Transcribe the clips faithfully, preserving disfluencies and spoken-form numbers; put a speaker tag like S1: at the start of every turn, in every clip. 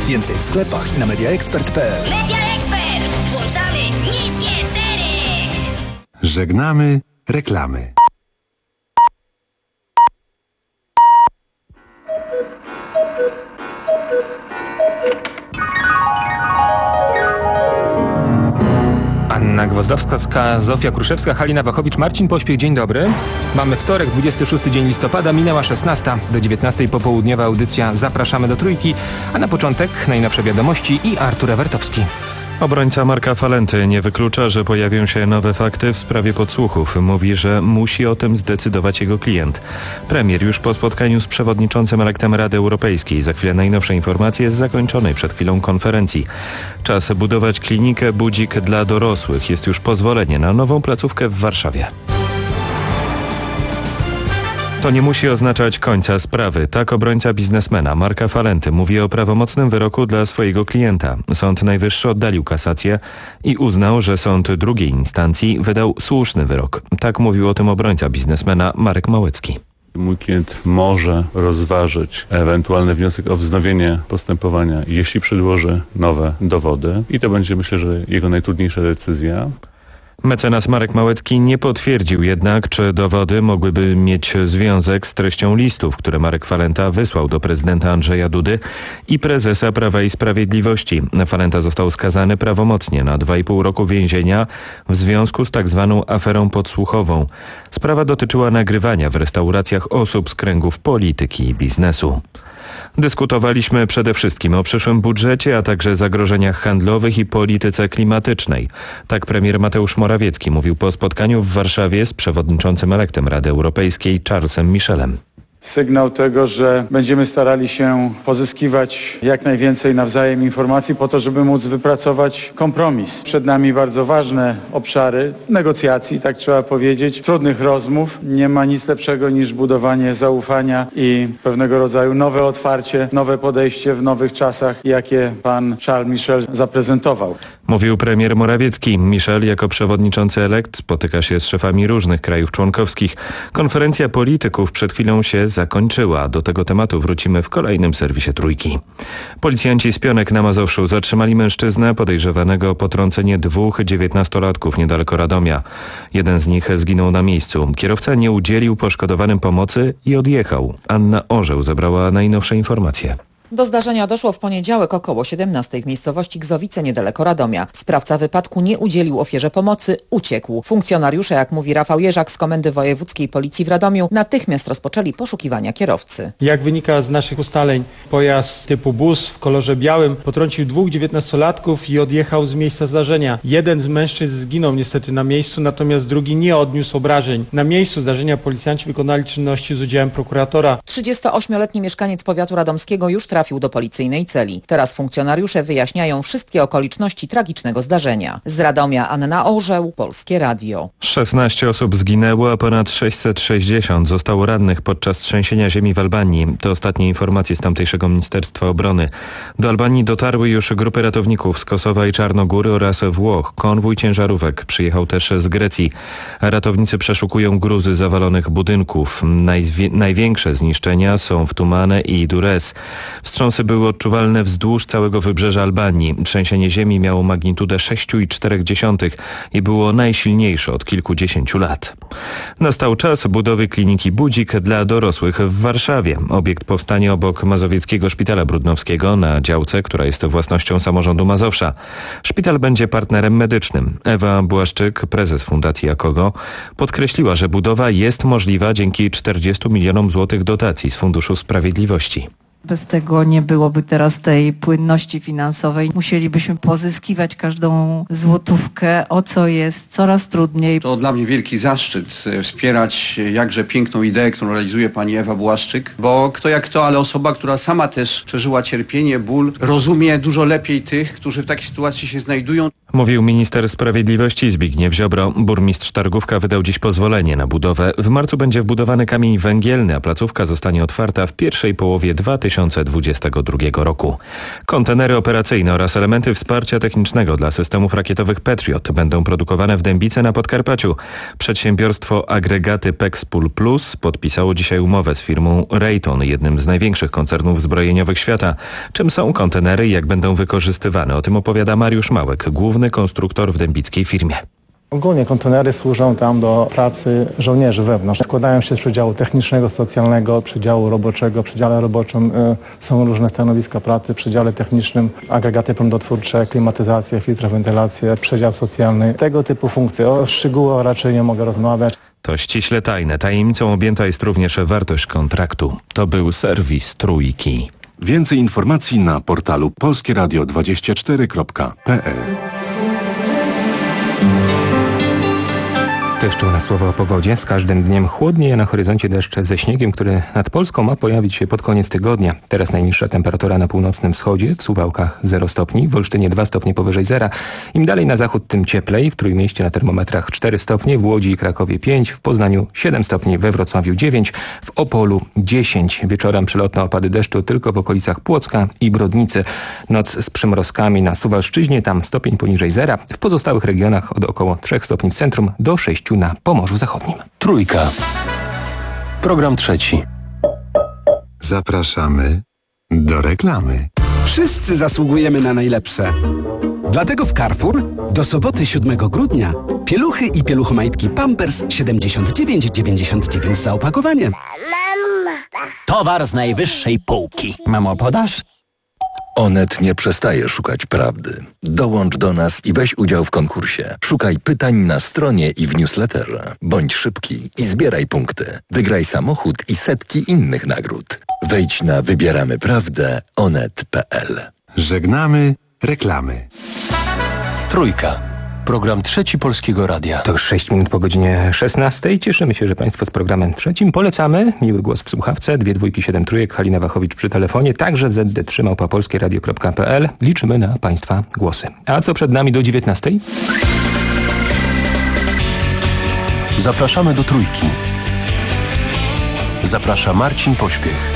S1: Więcej w sklepach i na mediaexpert kropka pe el.
S2: MediaExpert. Włączamy niskie ceny.
S3: Żegnamy reklamy.
S4: Anna Gwozdowska, Zofia Kruszewska, Halina Wachowicz, Marcin Pośpiech. Dzień dobry. Mamy wtorek, dwudziesty szósty dzień listopada, minęła szesnasta. Do dziewiętnastej popołudniowa audycja Zapraszamy do Trójki, a na początek najnowsze wiadomości i Artur Ewertowski.
S5: Obrońca Marka Falenty nie wyklucza, że pojawią się nowe fakty w sprawie podsłuchów. Mówi, że musi o tym zdecydować jego klient. Premier już po spotkaniu z przewodniczącym elektem Rady Europejskiej. Za chwilę najnowsze informacje z zakończonej przed chwilą konferencji. Czas budować klinikę Budzik dla dorosłych. Jest już pozwolenie na nową placówkę w Warszawie. To nie musi oznaczać końca sprawy. Tak obrońca biznesmena Marka Falenty mówi o prawomocnym wyroku dla swojego klienta. Sąd Najwyższy oddalił kasację i uznał, że sąd drugiej instancji wydał słuszny wyrok. Tak mówił o tym obrońca biznesmena Marek Małecki.
S6: Mój klient może rozważyć ewentualny wniosek o wznowienie postępowania, jeśli przedłoży nowe dowody. I to będzie, myślę, że jego najtrudniejsza decyzja.
S5: Mecenas Marek Małecki nie potwierdził jednak, czy dowody mogłyby mieć związek z treścią listów, które Marek Falenta wysłał do prezydenta Andrzeja Dudy i prezesa Prawa i Sprawiedliwości. Falenta został skazany prawomocnie na dwa i pół roku więzienia w związku z tak zwaną aferą podsłuchową. Sprawa dotyczyła nagrywania w restauracjach osób z kręgów polityki i biznesu. Dyskutowaliśmy przede wszystkim o przyszłym budżecie, a także zagrożeniach handlowych i polityce klimatycznej. Tak premier Mateusz Morawiecki mówił po spotkaniu w Warszawie z przewodniczącym elektem Rady Europejskiej Charlesem Michelem.
S7: Sygnał tego, że będziemy starali się pozyskiwać jak najwięcej nawzajem informacji po to, żeby móc wypracować kompromis. Przed nami bardzo ważne obszary negocjacji, tak trzeba powiedzieć, trudnych rozmów. Nie ma nic lepszego niż budowanie zaufania i pewnego rodzaju nowe otwarcie, nowe podejście w nowych czasach, jakie pan Charles Michel zaprezentował.
S5: Mówił premier Morawiecki. Michel jako przewodniczący elekt spotyka się z szefami różnych krajów członkowskich. Konferencja polityków przed chwilą się zakończyła. Do tego tematu wrócimy w kolejnym serwisie Trójki. Policjanci z Pionek na Mazowszu zatrzymali mężczyznę podejrzewanego o potrącenie dwóch dziewiętnastolatków niedaleko Radomia. Jeden z nich zginął na miejscu. Kierowca nie udzielił poszkodowanym pomocy i odjechał. Anna Orzeł zebrała najnowsze informacje.
S8: Do zdarzenia doszło w poniedziałek około siedemnastej w miejscowości Gzowice niedaleko Radomia. Sprawca wypadku nie udzielił ofierze pomocy, uciekł. Funkcjonariusze, jak mówi Rafał Jerzak z Komendy Wojewódzkiej Policji w Radomiu, natychmiast rozpoczęli poszukiwania kierowcy.
S9: Jak wynika z naszych ustaleń, pojazd typu bus w kolorze białym potrącił dwóch dziewiętnastolatków i odjechał z miejsca zdarzenia. Jeden z mężczyzn zginął niestety na miejscu, natomiast drugi nie odniósł obrażeń. Na miejscu zdarzenia policjanci wykonali czynności z udziałem prokuratora.
S8: trzydziestoośmioletni mieszkaniec powiatu radomskiego już trafił do policyjnej celi. Teraz funkcjonariusze wyjaśniają wszystkie okoliczności tragicznego zdarzenia. Z Radomia Anna Orzeł, Polskie Radio.
S5: szesnaście osób zginęło, a ponad sześćset sześćdziesiąt zostało rannych podczas trzęsienia ziemi w Albanii. To ostatnie informacje z tamtejszego Ministerstwa Obrony. Do Albanii dotarły już grupy ratowników z Kosowa i Czarnogóry oraz Włoch. Konwój ciężarówek przyjechał też z Grecji. Ratownicy przeszukują gruzy zawalonych budynków. Najzwie- największe zniszczenia są w Tumane i Durrës. Wstrząsy były odczuwalne wzdłuż całego wybrzeża Albanii. Trzęsienie ziemi miało magnitudę sześć przecinek cztery i było najsilniejsze od kilkudziesięciu lat. Nastał czas budowy kliniki Budzik dla dorosłych w Warszawie. Obiekt powstanie obok Mazowieckiego Szpitala Brudnowskiego na działce, która jest własnością samorządu Mazowsza. Szpital będzie partnerem medycznym. Ewa Błaszczyk, prezes Fundacji Akogo, podkreśliła, że budowa jest możliwa dzięki czterdziestu milionom złotych dotacji z Funduszu Sprawiedliwości.
S10: Bez tego nie byłoby teraz tej płynności finansowej. Musielibyśmy pozyskiwać każdą złotówkę, o co jest coraz trudniej.
S11: To dla mnie wielki zaszczyt wspierać jakże piękną ideę, którą realizuje pani Ewa Błaszczyk, bo kto jak kto, ale osoba, która sama też przeżyła cierpienie, ból, rozumie dużo lepiej tych, którzy w takiej sytuacji się znajdują.
S5: Mówił minister sprawiedliwości Zbigniew Ziobro. Burmistrz Targówka wydał dziś pozwolenie na budowę. W marcu będzie wbudowany kamień węgielny, a placówka zostanie otwarta w pierwszej połowie dwa tysiące dwudziestego drugiego roku. Kontenery operacyjne oraz elementy wsparcia technicznego dla systemów rakietowych Patriot będą produkowane w Dębicy na Podkarpaciu. Przedsiębiorstwo Agregaty Pexpool Plus podpisało dzisiaj umowę z firmą Rayton, jednym z największych koncernów zbrojeniowych świata. Czym są kontenery i jak będą wykorzystywane? O tym opowiada Mariusz Małek, główny konstruktor w dębickiej firmie.
S12: Ogólnie kontenery służą tam do pracy żołnierzy wewnątrz. Składają się z przedziału technicznego, socjalnego, przedziału roboczego. W przedziale roboczym y, są różne stanowiska pracy, w przedziale technicznym agregaty prądotwórcze, klimatyzację, filtry, wentylację, przedział socjalny. Tego typu funkcje. O szczegółach raczej nie mogę rozmawiać.
S5: To ściśle tajne. Tajemnicą objęta jest również wartość kontraktu. To był serwis Trójki.
S3: Więcej informacji na portalu polskie radio dwadzieścia cztery kropka p l.
S4: To jeszcze u nas słowo o pogodzie. Z każdym dniem chłodniej, a na horyzoncie deszcz ze śniegiem, który nad Polską ma pojawić się pod koniec tygodnia. Teraz najniższa temperatura na północnym wschodzie, w Suwałkach zero stopni, w Olsztynie dwa stopnie powyżej zera. Im dalej na zachód, tym cieplej. W Trójmieście na termometrach cztery stopnie, w Łodzi i Krakowie pięć, w Poznaniu siedem stopni, we Wrocławiu dziewięć, w Opolu dziesięć. Wieczorem przelotne opady deszczu tylko w okolicach Płocka i Brodnicy. Noc z przymrozkami na Suwalszczyźnie, tam stopień poniżej zera. W pozostałych regionach od około trzech stopni w centrum do sześciu na Pomorzu Zachodnim.
S1: Trójka. Program trzeci.
S3: Zapraszamy do reklamy.
S1: Wszyscy zasługujemy na najlepsze. Dlatego w Carrefour do soboty siódmego grudnia pieluchy i pieluchomajtki Pampers siedemdziesiąt dziewięć dziewięćdziesiąt dziewięć za opakowanie.
S13: Towar z najwyższej półki. Mamo, podasz?
S14: Onet nie przestaje szukać prawdy. Dołącz do nas i weź udział w konkursie. Szukaj pytań na stronie i w newsletterze. Bądź szybki i zbieraj punkty. Wygraj samochód i setki innych nagród. Wejdź na wybieramy prawdę onet kropka p l.
S3: Żegnamy reklamy.
S1: Trójka. Program trzeci Polskiego Radia.
S4: To już sześć minut po godzinie szesnastej. Cieszymy się, że Państwo z programem trzecim. Polecamy. Miły głos w słuchawce. Dwie dwójki, siedem trójek. Halina Wachowicz przy telefonie. Także zet de trzy małpa polskie radio kropka p l. Liczymy na Państwa głosy. A co przed nami do dziewiętnastej?
S1: Zapraszamy do Trójki. Zaprasza Marcin Pośpiech.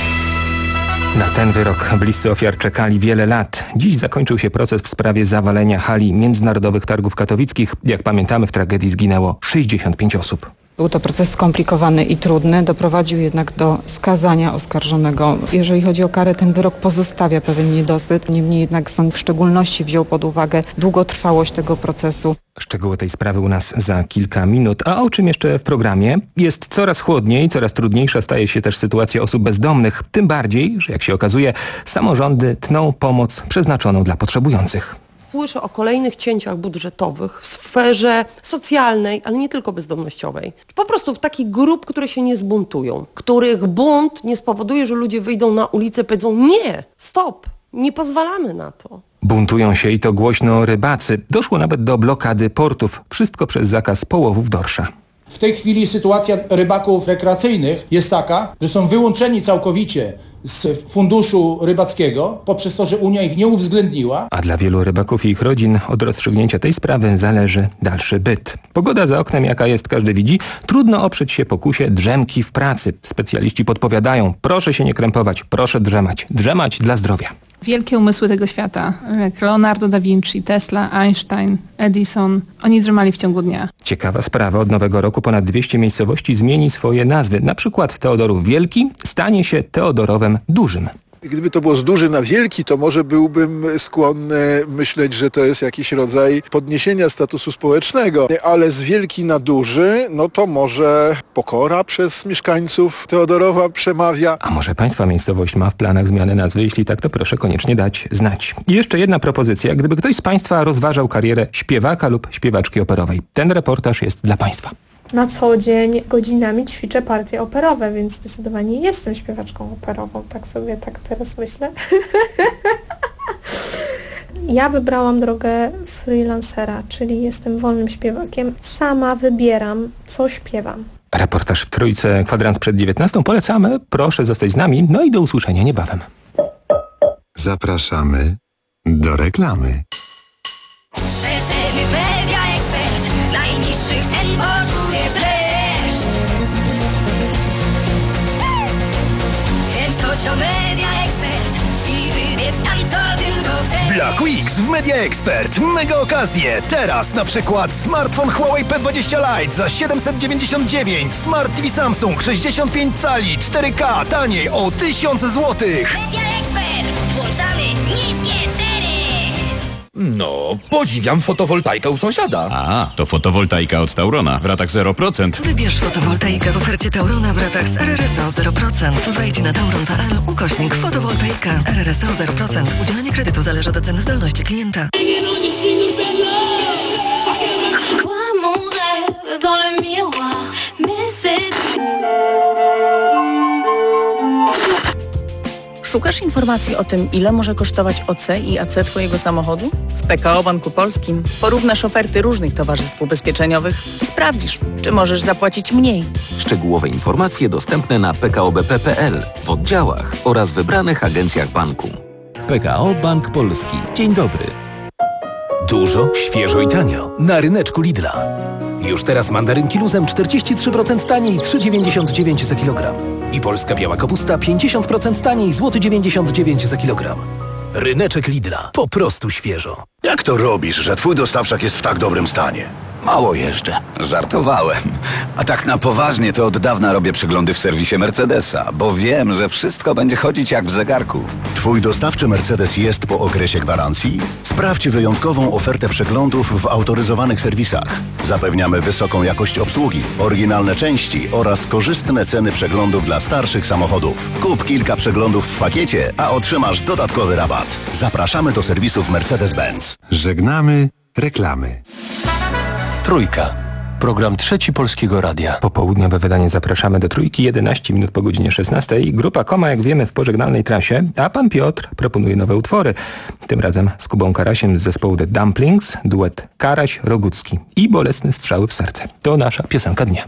S4: Na ten wyrok bliscy ofiar czekali wiele lat. Dziś zakończył się proces w sprawie zawalenia hali Międzynarodowych Targów Katowickich. Jak pamiętamy, w tragedii zginęło sześćdziesiąt pięć osób.
S15: Był to proces skomplikowany i trudny, doprowadził jednak do skazania oskarżonego. Jeżeli chodzi o karę, ten wyrok pozostawia pewien niedosyt. Niemniej jednak sąd w szczególności wziął pod uwagę długotrwałość tego procesu.
S4: Szczegóły tej sprawy u nas za kilka minut. A o czym jeszcze w programie? Jest coraz chłodniej, coraz trudniejsza staje się też sytuacja osób bezdomnych. Tym bardziej, że jak się okazuje, samorządy tną pomoc przeznaczoną dla potrzebujących.
S16: Słyszę o kolejnych cięciach budżetowych w sferze socjalnej, ale nie tylko bezdomnościowej. Po prostu w takich grup, które się nie zbuntują, których bunt nie spowoduje, że ludzie wyjdą na ulicę i powiedzą nie, stop, nie pozwalamy na to.
S4: Buntują się i to głośno rybacy. Doszło nawet do blokady portów. Wszystko przez zakaz połowów dorsza.
S17: W tej chwili sytuacja rybaków rekreacyjnych jest taka, że są wyłączeni całkowicie z funduszu rybackiego poprzez to, że Unia ich nie uwzględniła.
S4: A dla wielu rybaków i ich rodzin od rozstrzygnięcia tej sprawy zależy dalszy byt. Pogoda za oknem jaka jest, każdy widzi. Trudno oprzeć się pokusie drzemki w pracy. Specjaliści podpowiadają, proszę się nie krępować, proszę drzemać. Drzemać dla zdrowia.
S18: Wielkie umysły tego świata, jak Leonardo da Vinci, Tesla, Einstein, Edison, oni drzemali w ciągu dnia.
S4: Ciekawa sprawa, od nowego roku ponad dwieście miejscowości zmieni swoje nazwy. Na przykład Teodorów Wielki stanie się Teodorowem Dużym.
S19: Gdyby to było z duży na wielki, to może byłbym skłonny myśleć, że to jest jakiś rodzaj podniesienia statusu społecznego, ale z wielki na duży, no to może pokora przez mieszkańców Teodorowa przemawia.
S4: A może Państwa miejscowość ma w planach zmiany nazwy? Jeśli tak, to proszę koniecznie dać znać. I jeszcze jedna propozycja. Gdyby ktoś z Państwa rozważał karierę śpiewaka lub śpiewaczki operowej, ten reportaż jest dla Państwa.
S20: Na co dzień godzinami ćwiczę partie operowe, więc zdecydowanie jestem śpiewaczką operową. Tak sobie, tak teraz myślę. Ja wybrałam drogę freelancera, czyli jestem wolnym śpiewakiem. Sama wybieram, co śpiewam.
S4: Reportaż w Trójce, kwadrans przed dziewiętnastą. Polecamy. Proszę zostać z nami. No i do usłyszenia niebawem.
S3: Zapraszamy do reklamy.
S2: najlepszych cen poczujesz dreszcz. Więc chodź o Media Expert i wybierz tam, co tylko chcesz.
S21: Black Weeks w Media Expert. Mega okazje. Teraz na przykład smartfon Huawei P dwadzieścia Lite za siedemset dziewięćdziesiąt dziewięć. Smart T V Samsung sześćdziesiąt pięć cali cztery K taniej o tysiąc złotych.
S2: Media Expert. Włączamy niskie ceny.
S22: No, podziwiam fotowoltaikę u sąsiada.
S23: A, to fotowoltaika od Taurona w ratach zero procent.
S24: Wybierz fotowoltaikę w ofercie Taurona w ratach z R R S O zero procent. Wejdź na tauron kropka p l ukośnik fotowoltaika. R R S O zero procent. Udzielanie kredytu zależy od oceny zdolności klienta.
S25: Szukasz informacji o tym, ile może kosztować O C i A C Twojego samochodu? W P K O Banku Polskim porównasz oferty różnych towarzystw ubezpieczeniowych i sprawdzisz, czy możesz zapłacić mniej.
S26: Szczegółowe informacje dostępne na p k o b p kropka p l, w oddziałach oraz wybranych agencjach banku.
S27: P K O Bank Polski. Dzień dobry. Dużo, świeżo i tanio. Na ryneczku Lidla. Już teraz mandarynki luzem czterdzieści trzy procent taniej, trzy dziewięćdziesiąt dziewięć za kilogram. I polska biała kapusta pięćdziesiąt procent taniej, złoty dziewięćdziesiąt dziewięć za kilogram. Ryneczek Lidla. Po prostu świeżo.
S28: Jak to robisz, że twój dostawczak jest w tak dobrym stanie? Mało jeszcze.
S29: Żartowałem. A tak na poważnie to od dawna robię przeglądy w serwisie Mercedesa, bo wiem, że wszystko będzie chodzić jak w zegarku.
S28: Twój dostawczy Mercedes jest po okresie gwarancji? Sprawdź wyjątkową ofertę przeglądów w autoryzowanych serwisach. Zapewniamy wysoką jakość obsługi, oryginalne części oraz korzystne ceny przeglądów dla starszych samochodów. Kup kilka przeglądów w pakiecie, a otrzymasz dodatkowy rabat. Zapraszamy do serwisów Mercedes-Benz.
S3: Żegnamy reklamy.
S27: Trójka. Program Trzeci Polskiego Radia.
S4: Popołudniowe wydanie Zapraszamy do Trójki, jedenaście minut po godzinie szesnastej. Grupa Koma, jak wiemy, w pożegnalnej trasie, a pan Piotr proponuje nowe utwory. Tym razem z Kubą Karasiem z zespołu The Dumplings, duet Karaś-Rogucki i Bolesne strzały w serce. To nasza piosenka dnia.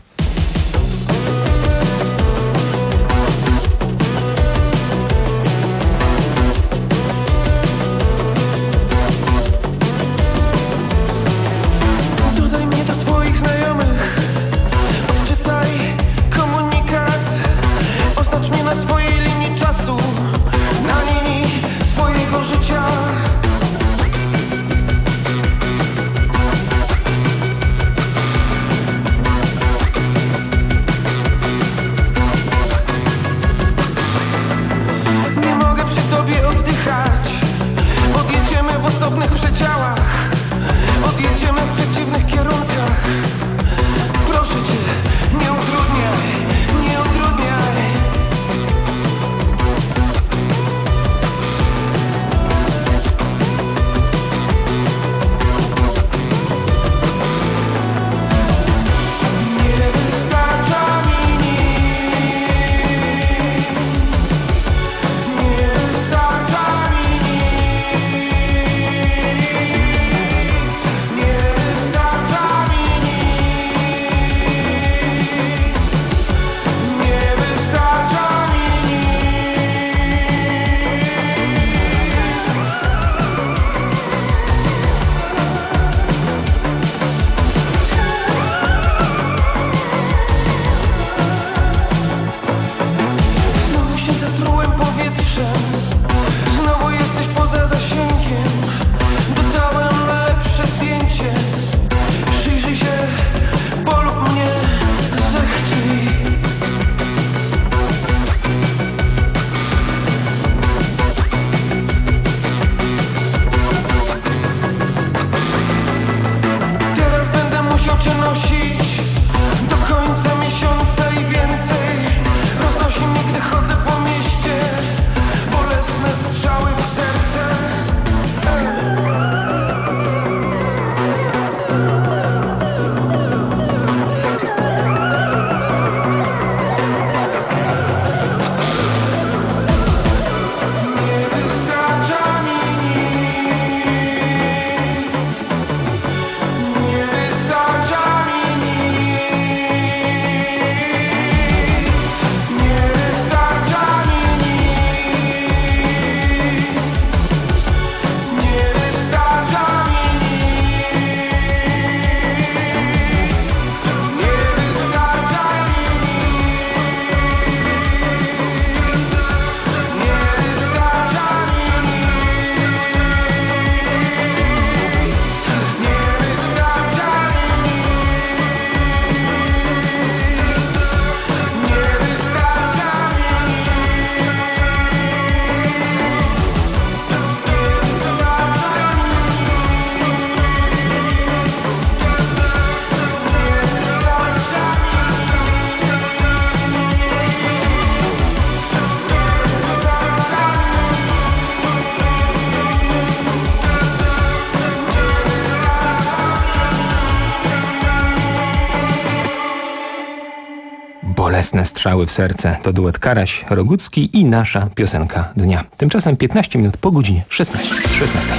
S4: Bolesne strzały w serce to duet Karaś-Rogucki i nasza piosenka dnia. Tymczasem piętnaście minut po godzinie szesnastej. szesnasta.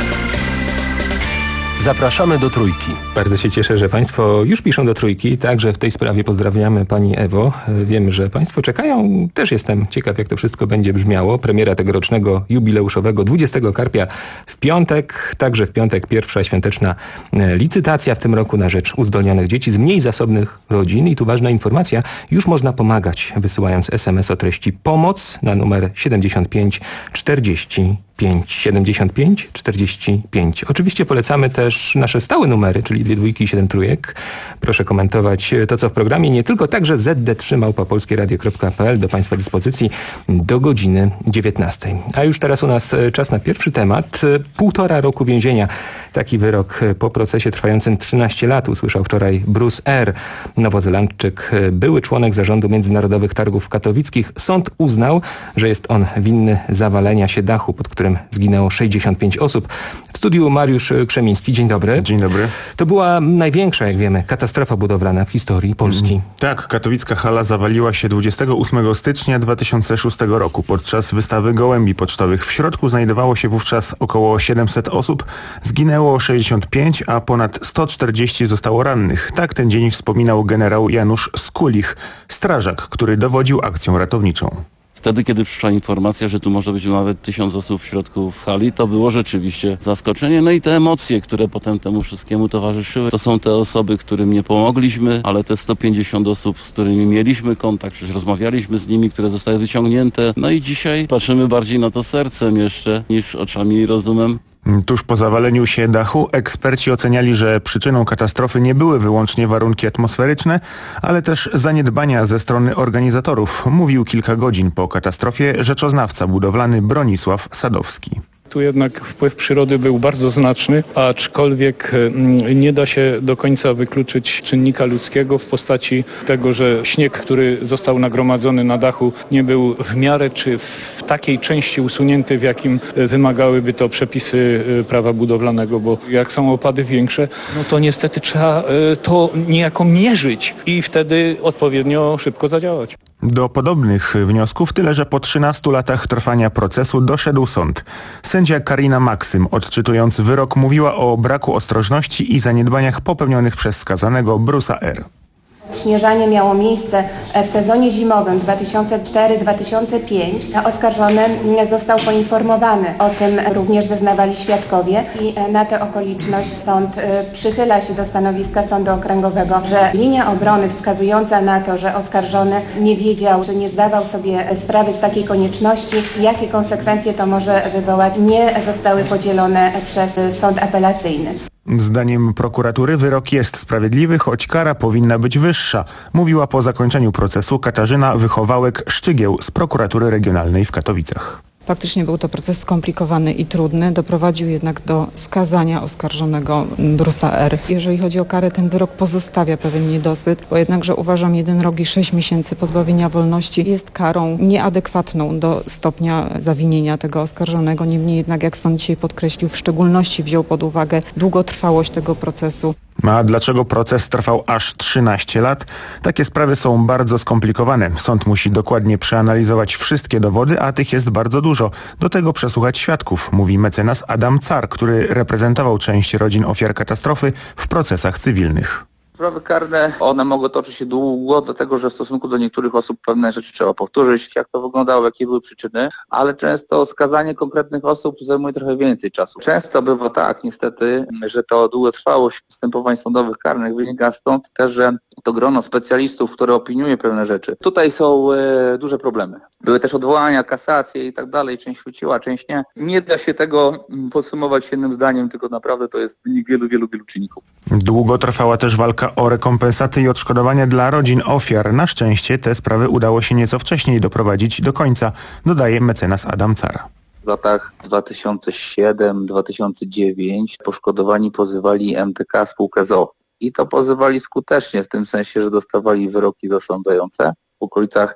S27: Zapraszamy do Trójki.
S4: Bardzo się cieszę, że Państwo już piszą do Trójki. Także w tej sprawie pozdrawiamy Pani Ewo. Wiem, że Państwo czekają. Też jestem ciekaw, jak to wszystko będzie brzmiało. Premiera tegorocznego jubileuszowego dwudziestego Karpia w piątek. Także w piątek pierwsza świąteczna licytacja w tym roku na rzecz uzdolnionych dzieci z mniej zasobnych rodzin. I tu ważna informacja. Już można pomagać, wysyłając es em es o treści pomoc na numer siedemdziesiąt pięć czterdzieści pięć. siedemdziesiąt pięć czterdzieści pięć. Oczywiście polecamy też nasze stałe numery, czyli dwie dwójki i siedem trójek. Proszę komentować to, co w programie. Nie tylko, także zet de trzy małpa polskie radio kropka pe el do Państwa dyspozycji do godziny dziewiętnastej. A już teraz u nas czas na pierwszy temat. Półtora roku więzienia. Taki wyrok po procesie trwającym trzynaście lat usłyszał wczoraj Bruce R. Nowozelandczyk, były członek zarządu Międzynarodowych Targów Katowickich. Sąd uznał, że jest on winny zawalenia się dachu, pod którym zginęło sześćdziesiąt pięć osób. W studiu Mariusz Krzemiński. Dzień dobry.
S5: Dzień dobry.
S4: To była największa, jak wiemy, katastrofa budowlana w historii Polski.
S5: Mm, tak, katowicka hala zawaliła się dwudziestego ósmego stycznia dwa tysiące szóstego roku podczas wystawy gołębi pocztowych. W środku znajdowało się wówczas około siedemset osób. Zginęło sześćdziesiąt pięć, a ponad sto czterdzieści zostało rannych. Tak ten dzień wspominał generał Janusz Skulich, strażak, który dowodził akcją ratowniczą.
S6: Wtedy, kiedy przyszła informacja, że tu może być nawet tysiąc osób w środku hali, to było rzeczywiście zaskoczenie. No i te emocje, które potem temu wszystkiemu towarzyszyły, to są te osoby, którym nie pomogliśmy, ale te sto pięćdziesiąt osób, z którymi mieliśmy kontakt, przecież rozmawialiśmy z nimi, które zostały wyciągnięte. No i dzisiaj patrzymy bardziej na to sercem jeszcze niż oczami i rozumem.
S5: Tuż po zawaleniu się dachu eksperci oceniali, że przyczyną katastrofy nie były wyłącznie warunki atmosferyczne, ale też zaniedbania ze strony organizatorów, mówił kilka godzin po katastrofie rzeczoznawca budowlany Bronisław Sadowski.
S7: Tu jednak wpływ przyrody był bardzo znaczny, aczkolwiek nie da się do końca wykluczyć czynnika ludzkiego w postaci tego, że śnieg, który został nagromadzony na dachu, nie był w miarę czy w takiej części usunięty, w jakim wymagałyby to przepisy prawa budowlanego, bo jak są opady większe, no to niestety trzeba to niejako mierzyć i wtedy odpowiednio szybko zadziałać.
S5: Do podobnych wniosków, tyle że po trzynastu latach trwania procesu doszedł sąd. Sędzia Karina Maksym, odczytując wyrok, mówiła o braku ostrożności i zaniedbaniach popełnionych przez skazanego Bruce'a R.
S8: Śnieżanie miało miejsce w sezonie zimowym dwa tysiące czwarty do dwa tysiące piątego. Oskarżony został poinformowany. O tym również zeznawali świadkowie i na tę okoliczność sąd przychyla się do stanowiska sądu okręgowego, że linia obrony wskazująca na to, że oskarżony nie wiedział, że nie zdawał sobie sprawy z takiej konieczności, jakie konsekwencje to może wywołać, nie zostały podzielone przez sąd apelacyjny.
S5: Zdaniem prokuratury wyrok jest sprawiedliwy, choć kara powinna być wyższa, mówiła po zakończeniu procesu Katarzyna Wychowałek-Szczygieł z prokuratury regionalnej w Katowicach.
S15: Faktycznie był to proces skomplikowany i trudny, doprowadził jednak do skazania oskarżonego Bruce'a R. Jeżeli chodzi o karę, ten wyrok pozostawia pewien niedosyt, bo jednakże uważam, jeden rok i sześć miesięcy pozbawienia wolności jest karą nieadekwatną do stopnia zawinienia tego oskarżonego. Niemniej jednak, jak sąd dzisiaj podkreślił, w szczególności wziął pod uwagę długotrwałość tego procesu.
S5: A dlaczego proces trwał aż trzynaście lat? Takie sprawy są bardzo skomplikowane. Sąd musi dokładnie przeanalizować wszystkie dowody, a tych jest bardzo dużo. Do tego przesłuchać świadków, mówi mecenas Adam Car, który reprezentował część rodzin ofiar katastrofy w procesach cywilnych.
S9: Sprawy karne, one mogą toczyć się długo, dlatego że w stosunku do niektórych osób pewne rzeczy trzeba powtórzyć, jak to wyglądało, jakie były przyczyny, ale często skazanie konkretnych osób zajmuje trochę więcej czasu. Często bywa tak, niestety, że to długotrwałość postępowań sądowych karnych wynika stąd też, że to grono specjalistów, które opiniuje pewne rzeczy. Tutaj są e, duże problemy. Były też odwołania, kasacje i tak dalej, część chwyciła, część nie. Nie da się tego podsumować jednym zdaniem, tylko naprawdę to jest wynik wielu, wielu, wielu czynników.
S5: Długo trwała też walka o rekompensaty i odszkodowania dla rodzin ofiar. Na szczęście te sprawy udało się nieco wcześniej doprowadzić do końca, dodaje mecenas Adam Car.
S9: W latach dwa tysiące siódmy do dwa tysiące dziewiątego poszkodowani pozywali M T K spółkę z o o. I to pozywali skutecznie, w tym sensie, że dostawali wyroki zasądzające w okolicach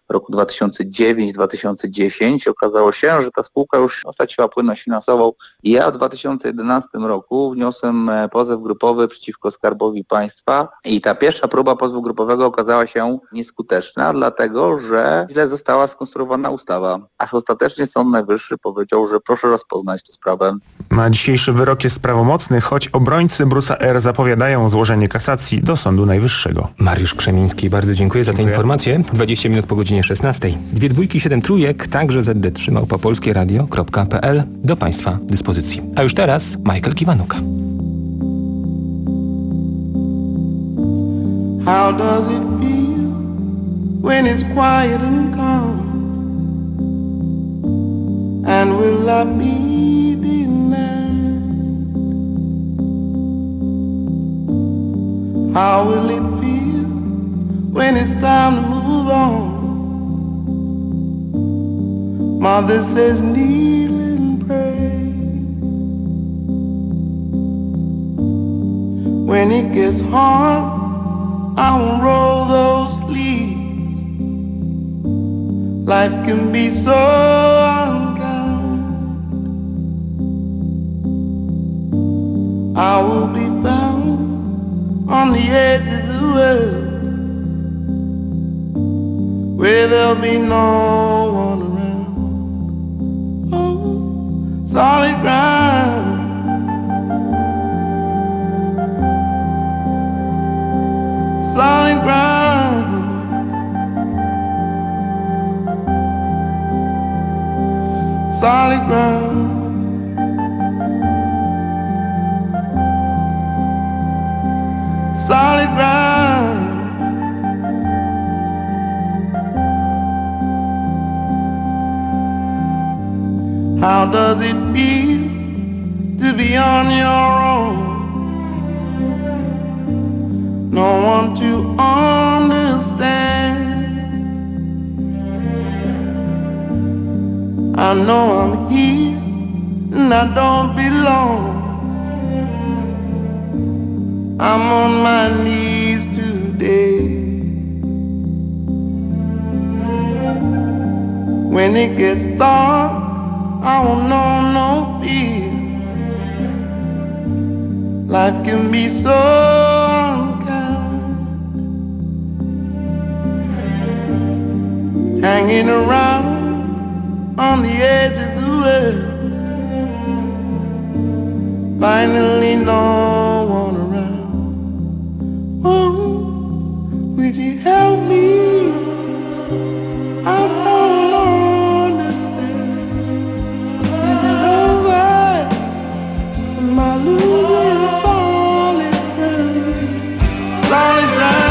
S9: w roku dwa tysiące dziewiątym do dwa tysiące dziesiątego. Okazało się, że ta spółka już straciła płynność finansową i ja w dwa tysiące jedenastym roku wniosłem pozew grupowy przeciwko Skarbowi Państwa i ta pierwsza próba pozwu grupowego okazała się nieskuteczna, dlatego że źle została skonstruowana ustawa. Aż ostatecznie Sąd Najwyższy powiedział, że proszę rozpoznać tę sprawę.
S5: Na dzisiejszy wyrok jest prawomocny, choć obrońcy Bruce'a R. zapowiadają złożenie kasacji do Sądu Najwyższego.
S4: Mariusz Krzemiński, bardzo dziękuję za tę informację. dwadzieścia minut po godzinie szesnastej. Dwie dwójki, siedem trójek, także Z D trzy małpa polskieradio kropka p l do Państwa dyspozycji. A już teraz Michael Kiwanuka.
S1: How does it feel when it's quiet and calm? And will I be denied? How will it feel when it's time to move on? Mother says kneel and pray. When it gets hard, I won't roll those sleeves. Life can be so unkind. I will be found on the edge of the world, where there'll be no one around. Oh, solid ground. Solid ground. Solid ground. Solid ground. How does it feel to be on your own? No one to understand. I know I'm here and I don't belong. I'm on my knees today. When it gets dark, I won't know no fear. Life can be so hanging around on the edge of the world, finally no one around. Oh, would you help me? I don't understand. Is it over? Am I losing solid ground? Solid ground.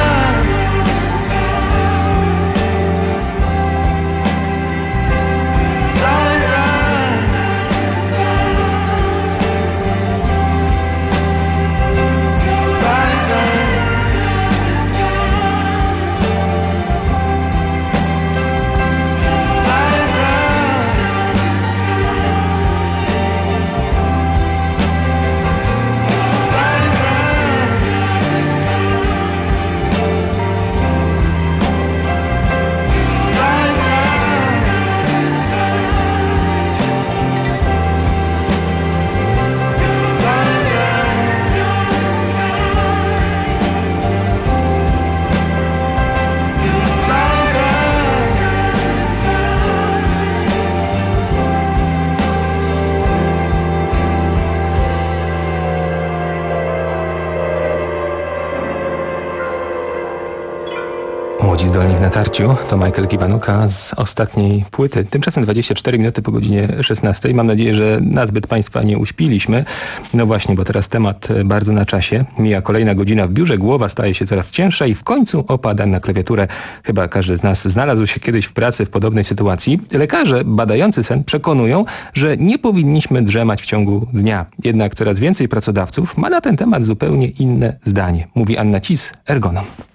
S4: Młodzi zdolni w natarciu to Michael Kiwanuka z ostatniej płyty. Tymczasem dwadzieścia cztery minuty po godzinie szesnastej. Mam nadzieję, że nazbyt Państwa nie uśpiliśmy. No właśnie, bo teraz temat bardzo na czasie. Mija kolejna godzina w biurze, głowa staje się coraz cięższa i w końcu opada na klawiaturę. Chyba każdy z nas znalazł się kiedyś w pracy w podobnej sytuacji. Lekarze badający sen przekonują, że nie powinniśmy drzemać w ciągu dnia. Jednak coraz więcej pracodawców ma na ten temat zupełnie inne zdanie. Mówi Anna Cis, ergonom.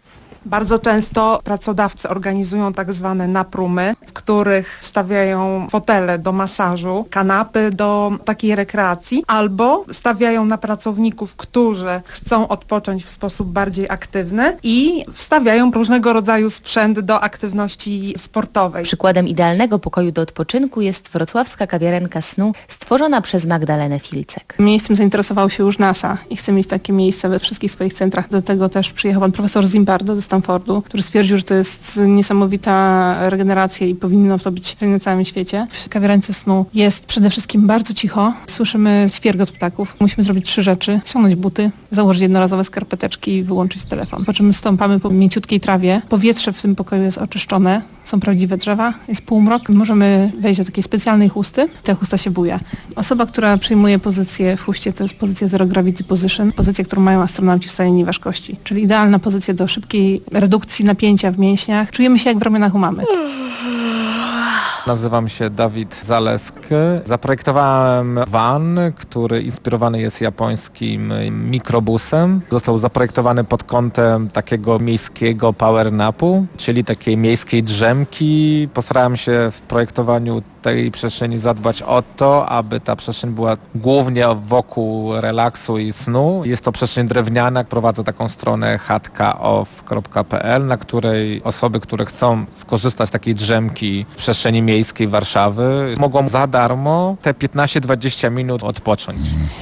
S10: Bardzo często pracodawcy organizują tak zwane naprumy, w których stawiają fotele do masażu, kanapy do takiej rekreacji, albo stawiają na pracowników, którzy chcą odpocząć w sposób bardziej aktywny i wstawiają różnego rodzaju sprzęt do aktywności sportowej.
S11: Przykładem idealnego pokoju do odpoczynku jest wrocławska kawiarenka snu stworzona przez Magdalenę Filcek.
S12: Miejscem zainteresował się już NASA i chce mieć takie miejsce we wszystkich swoich centrach. Do tego też przyjechał pan profesor Zimbardo ze Stanfordu, który stwierdził, że to jest niesamowita regeneracja i powinno to być na całym świecie. W kawiarence snu jest przede wszystkim bardzo cicho. Słyszymy świergot ptaków. Musimy zrobić trzy rzeczy. Ściągnąć buty, założyć jednorazowe skarpeteczki i wyłączyć telefon. Po czym stąpamy po mięciutkiej trawie. Powietrze w tym pokoju jest oczyszczone. Są prawdziwe drzewa. Jest półmrok. Możemy wejść do takiej specjalnej chusty. Ta chusta się buja. Osoba, która przyjmuje pozycję w huście, to jest pozycja Zero Gravity Position. Pozycja, którą mają astronauci w stanie nieważkości. Czyli idealna pozycja do szybkiej redukcji napięcia w mięśniach. Czujemy się jak w ramionach u mamy.
S4: Nazywam się Dawid Zaleski. Zaprojektowałem van, który inspirowany jest japońskim mikrobusem. Został zaprojektowany pod kątem takiego miejskiego power napu, czyli takiej miejskiej drzemki. Postarałem się w projektowaniu tej przestrzeni zadbać o to, aby ta przestrzeń była głównie wokół relaksu i snu. Jest to przestrzeń drewniana. Prowadzę taką stronę chatka off kropka p l, na której osoby, które chcą skorzystać z takiej drzemki w przestrzeni miejskiej Warszawy, mogą za darmo te piętnaście dwadzieścia minut odpocząć.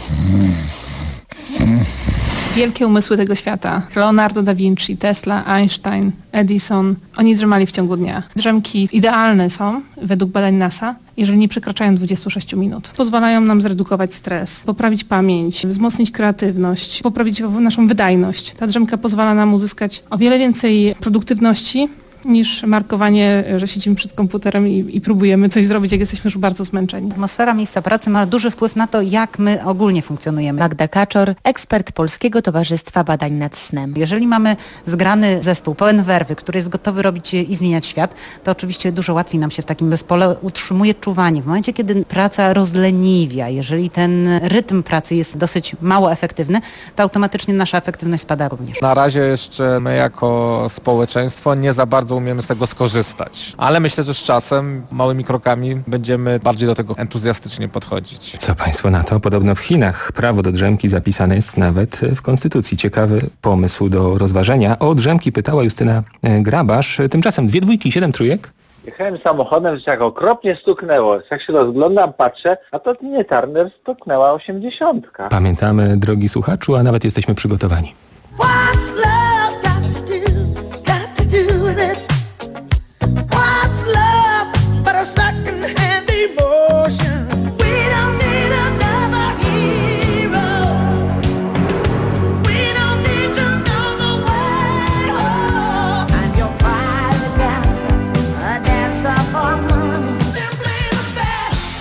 S12: Wielkie umysły tego świata. Leonardo da Vinci, Tesla, Einstein, Edison. Oni drzemali w ciągu dnia. Drzemki idealne są, według badań NASA, jeżeli nie przekraczają dwadzieścia sześć minut. Pozwalają nam zredukować stres, poprawić pamięć, wzmocnić kreatywność, poprawić naszą wydajność. Ta drzemka pozwala nam uzyskać o wiele więcej produktywności niż markowanie, że siedzimy przed komputerem i, i próbujemy coś zrobić, jak jesteśmy już bardzo zmęczeni.
S13: Atmosfera miejsca pracy ma duży wpływ na to, jak my ogólnie funkcjonujemy.
S11: Magda Kaczor, ekspert Polskiego Towarzystwa Badań nad Snem.
S13: Jeżeli mamy zgrany zespół, pełen werwy, który jest gotowy robić i zmieniać świat, to oczywiście dużo łatwiej nam się w takim zespole utrzymuje czuwanie. W momencie, kiedy praca rozleniwia, jeżeli ten rytm pracy jest dosyć mało efektywny, to automatycznie nasza efektywność spada również.
S4: Na razie jeszcze my jako społeczeństwo nie za bardzo umiemy z tego skorzystać. Ale myślę, że z czasem, małymi krokami będziemy bardziej do tego entuzjastycznie podchodzić. Co państwo na to? Podobno w Chinach prawo do drzemki zapisane jest nawet w konstytucji. Ciekawy pomysł do rozważenia. O drzemki pytała Justyna Grabasz. Tymczasem dwie dwójki i siedem trójek.
S14: Jechałem samochodem, że tak okropnie stuknęło. Jak się rozglądam, patrzę, a to nie Turner stuknęła osiemdziesiątka.
S4: Pamiętamy, drogi słuchaczu, a nawet jesteśmy przygotowani.
S2: What's love got to do, got to do with it? What's love but a second-hand emotion? We don't need another hero. We don't need to know the way home. I'm your private dancer, a dancer for money. Simply the best.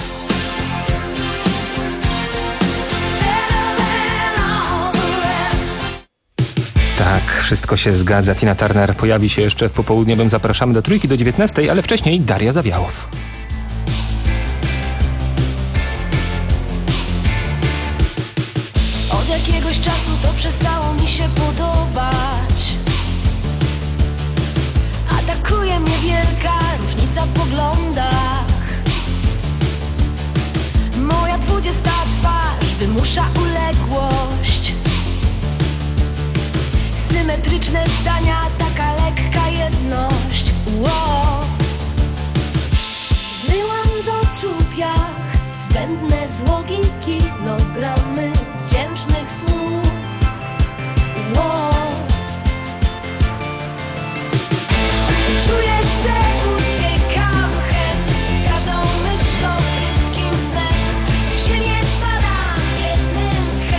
S2: Better than all the rest.
S4: Tak, wszystko się zgadza. Tina Turner pojawi się jeszcze w popołudniowym Zapraszamy do Trójki do dziewiętnastej, ale wcześniej Daria Zawiałow.
S2: Od jakiegoś czasu to przestało mi się podobać. Atakuje mnie wielka różnica w poglądach. Moja dwudziesta twarz wymusza uległość. Symetryczne zdania, taka lekka jedność. Wow. Zmyłam z oczu piach, zbędne złogi, kilogramy wdzięcznych słów. Wow. Czuję, że uciekam chętnie z każdą myślą, krótkim snem. W ziemię spadam jednym tchem.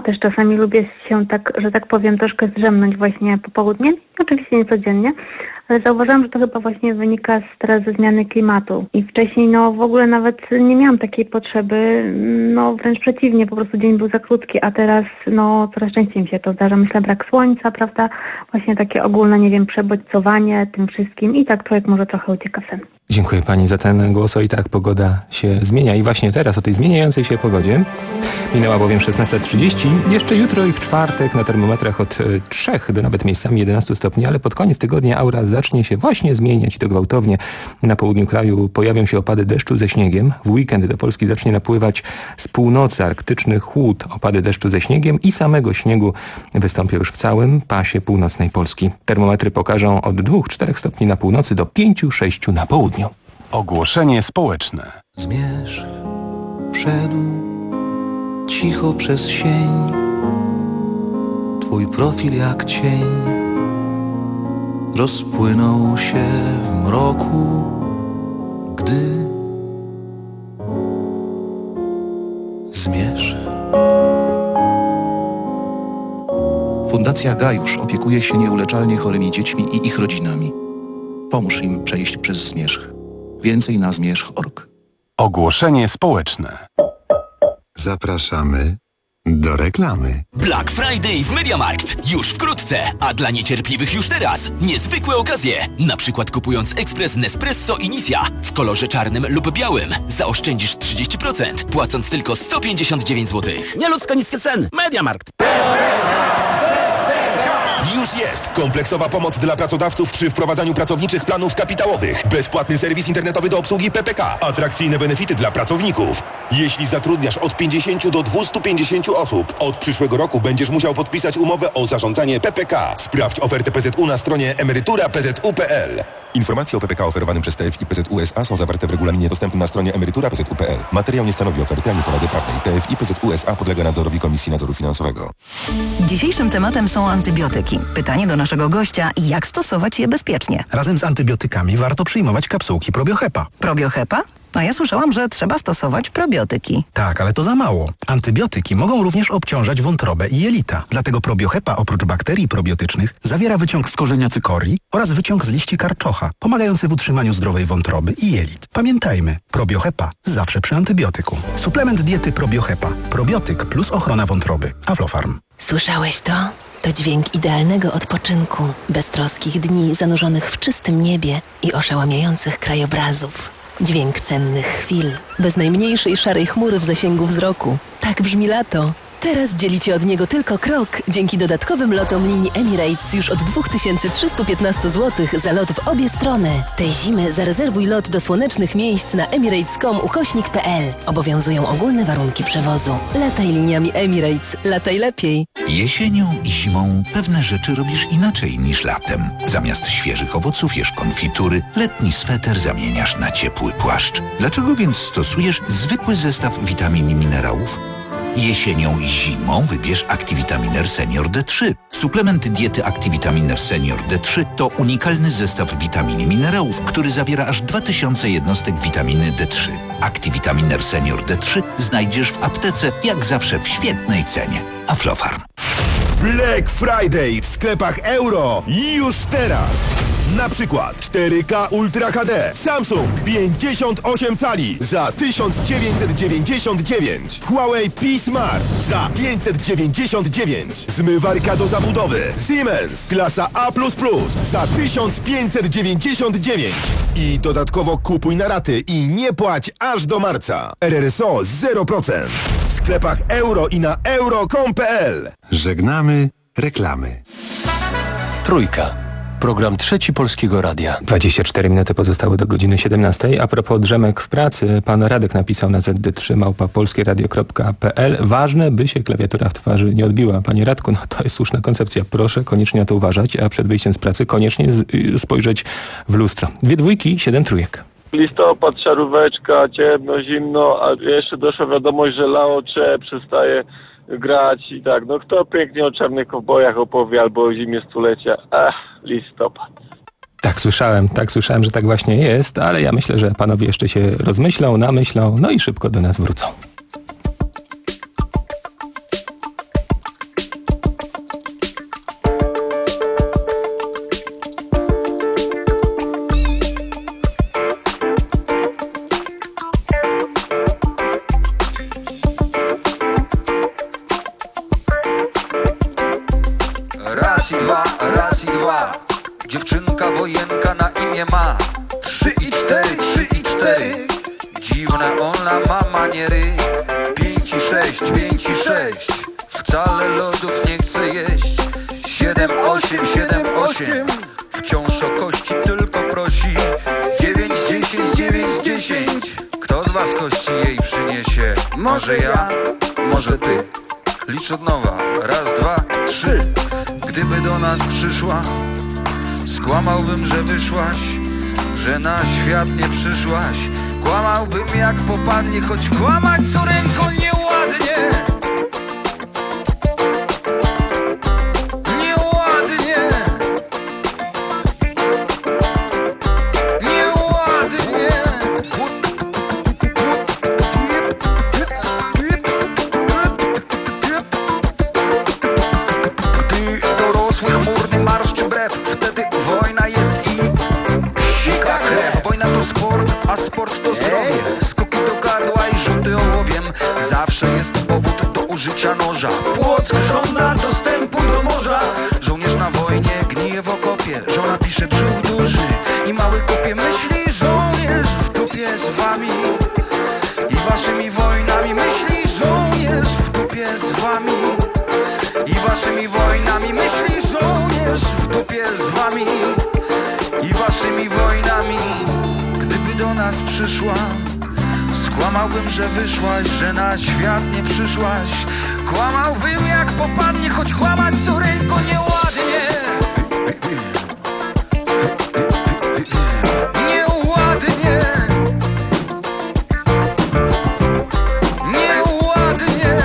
S16: też czasami lubię się tak, że tak powiem, troszkę zdrzemnąć właśnie popołudnie. Oczywiście nie codziennie, ale zauważyłam, że to chyba właśnie wynika z, teraz ze zmiany klimatu. I wcześniej no w ogóle nawet nie miałam takiej potrzeby, no wręcz przeciwnie, po prostu dzień był za krótki, a teraz no coraz częściej mi się to zdarza. Myślę, brak słońca, prawda? Właśnie takie ogólne, nie wiem, przebodźcowanie tym wszystkim i tak człowiek może trochę ucieka w sen.
S4: Dziękuję pani za ten głos. O i tak pogoda się zmienia i właśnie teraz o tej zmieniającej się pogodzie. Minęła bowiem szesnasta trzydzieści. Jeszcze jutro i w czwartek na termometrach od trzech do nawet miejscami jedenastu stopni, ale pod koniec tygodnia aura zacznie się właśnie zmieniać i to gwałtownie. Na południu kraju pojawią się opady deszczu ze śniegiem. W weekend do Polski zacznie napływać z północy arktyczny chłód. Opady deszczu ze śniegiem i samego śniegu wystąpią już w całym pasie północnej Polski. Termometry pokażą od dwóch do czterech stopni na północy do pięciu do sześciu na południu.
S3: Ogłoszenie społeczne.
S17: Zmierzch wszedł cicho przez sień, twój profil jak cień rozpłynął się w mroku, gdy zmierzch.
S18: Fundacja Gajusz opiekuje się nieuleczalnie chorymi dziećmi i ich rodzinami. Pomóż im przejść przez zmierzch. Więcej na zmierzch kropka org.
S3: Ogłoszenie społeczne. Zapraszamy do reklamy.
S19: Black Friday w MediaMarkt. Już wkrótce, a dla niecierpliwych już teraz. Niezwykłe okazje. Na przykład kupując ekspres Nespresso Initia w kolorze czarnym lub białym zaoszczędzisz trzydzieści procent, płacąc tylko sto pięćdziesiąt dziewięć złotych.
S25: Nieludzko niskie ceny. MediaMarkt.
S26: Już jest kompleksowa pomoc dla pracodawców przy wprowadzaniu pracowniczych planów kapitałowych. Bezpłatny serwis internetowy do obsługi P P K. Atrakcyjne benefity dla pracowników. Jeśli zatrudniasz od pięćdziesięciu do dwustu pięćdziesięciu osób, od przyszłego roku będziesz musiał podpisać umowę o zarządzanie P P K. Sprawdź ofertę P Z U na stronie emerytura kropka p z u kropka p l. Informacje o P P K oferowanym przez T F I P Z U S A są zawarte w regulaminie dostępnym na stronie emerytura kropka p z u kropka p l. Materiał nie stanowi oferty ani porady prawnej. T F I P Z U S A podlega nadzorowi Komisji Nadzoru Finansowego.
S27: Dzisiejszym tematem są antybiotyki. Pytanie do naszego gościa, jak stosować je bezpiecznie? Razem z antybiotykami warto przyjmować kapsułki Probiohepa. Probiohepa? A ja słyszałam, że trzeba stosować probiotyki. Tak, ale to za mało. Antybiotyki mogą również obciążać wątrobę i jelita. Dlatego Probiohepa oprócz bakterii probiotycznych zawiera wyciąg z korzenia cykorii oraz wyciąg z liści karczocha, pomagający w utrzymaniu zdrowej wątroby i jelit. Pamiętajmy, Probiohepa zawsze przy antybiotyku. Suplement diety Probiohepa. Probiotyk plus ochrona wątroby. Aflofarm.
S28: Słyszałeś to? To dźwięk idealnego odpoczynku, beztroskich dni zanurzonych w czystym niebie i oszałamiających krajobrazów. Dźwięk cennych chwil, bez najmniejszej szarej chmury w zasięgu wzroku. Tak brzmi lato. Teraz dzielicie od niego tylko krok dzięki dodatkowym lotom linii Emirates już od dwa tysiące trzysta piętnaście złotych za lot w obie strony. Tej zimy zarezerwuj lot do słonecznych miejsc na emirates kropka com ukośnik kropka p l. Obowiązują ogólne warunki przewozu. Lataj liniami Emirates. Lataj lepiej.
S29: Jesienią i zimą pewne rzeczy robisz inaczej niż latem. Zamiast świeżych owoców jesz konfitury, letni sweter zamieniasz na ciepły płaszcz. Dlaczego więc stosujesz zwykły zestaw witamin i minerałów? Jesienią i zimą wybierz Activitaminer Senior D trzy. Suplement diety Activitaminer Senior D trzy to unikalny zestaw witamin i minerałów, który zawiera aż dwa tysiące jednostek witaminy D trzy. Activitaminer Senior D trzy znajdziesz w aptece, jak zawsze w świetnej cenie. Aflofarm.
S26: Black Friday w sklepach Euro już teraz. Na przykład cztery K Ultra H D Samsung pięćdziesiąt osiem cali za tysiąc dziewięćset dziewięćdziesiąt dziewięć. Huawei P Smart za pięćset dziewięćdziesiąt dziewięć. Zmywarka do zabudowy Siemens klasa A plus plus za tysiąc pięćset dziewięćdziesiąt dziewięć. I dodatkowo kupuj na raty i nie płać aż do marca. R R S O zero procent. W sklepach Euro i na euro kropka com kropka p l.
S3: Żegnamy reklamy.
S27: Trójka. Program Trzeci Polskiego Radia.
S4: dwadzieścia cztery minuty pozostały do godziny siedemnastej. A propos drzemek w pracy, pan Radek napisał na z d trzy małpa polskieradio kropka p l. Ważne, by się klawiatura w twarzy nie odbiła. Panie Radku, no to jest słuszna koncepcja. Proszę koniecznie na to uważać, a przed wyjściem z pracy koniecznie z- spojrzeć w lustro. Dwie dwójki, siedem trójek.
S20: Listopad, szaróweczka, ciemno, zimno, a jeszcze doszła wiadomość, że Lao Che przestaje grać i tak. No kto pięknie o czarnych kowbojach opowie albo o zimie stulecia? Ach, listopad.
S4: Tak słyszałem, tak słyszałem, że tak właśnie jest, ale ja myślę, że panowie jeszcze się rozmyślą, namyślą, no i szybko do nas wrócą.
S6: raz i dwa, raz i dwa. Dziewczynka wojenka na imię ma. Trzy i cztery, trzy i cztery. Dziwne ona ma maniery. Pięć i sześć, pięć i sześć. Wcale lodów nie chce jeść. Siedem, osiem, siedem, osiem. Wciąż o kości tylko prosi. Dziewięć, dziesięć, dziewięć, dziesięć. Kto z was kości jej przyniesie? Może ja, może ty. Licz od nowa, raz, dwa, trzy. Gdyby do nas przyszła, skłamałbym, że wyszłaś, że na świat nie przyszłaś. Kłamałbym jak popadnie, choć kłamać córeńko nieładnie. Nieładnie. Nieładnie. Gdy dorosły chmurny marsz czy brew, wtedy wojna jest i sika krew. Wojna to sport, a sport to zdrowie. Skoki do gardła i rzuty ołowiem. Zawsze jest powód do użycia noża. Płock żąda dostępu do morza. Żołnierz na wojnie gnije w okopie. Żona pisze brzuch duży i mały kopie. Myśli żołnierz w dupie z wami i waszymi wojnami. Myśli żołnierz w dupie z wami i waszymi wojnami. Myśli żołnierz w dupie z wami i waszymi wojnami. Gdyby do nas przyszła, skłamałbym, że wyszłaś, że na świat nie przyszłaś. Kłamałbym jak popadnie, choć kłamać córeńko nieładnie. Nieładnie. Nieładnie.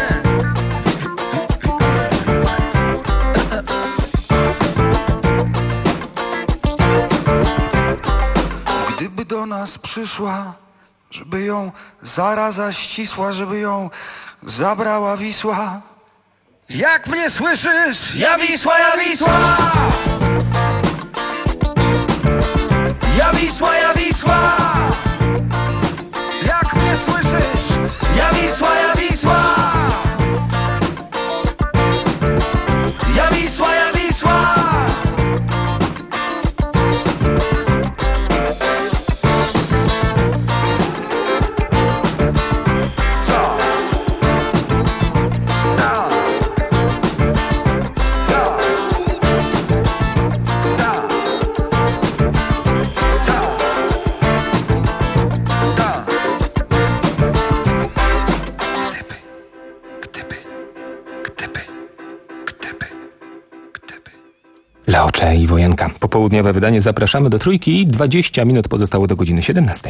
S6: Gdyby do nas przyszła, żeby ją zaraza ścisła, żeby ją zabrała Wisła. Jak mnie słyszysz? Ja Wisła, ja Wisła! Ja Wisła, ja Wisła! Jak mnie słyszysz? Ja Wisła, ja Wisła! Ja Wisła, ja Wisła!
S4: Leocze i Wojenka. Popołudniowe wydanie zapraszamy do trójki i dwadzieścia minut pozostało do godziny siedemnastej.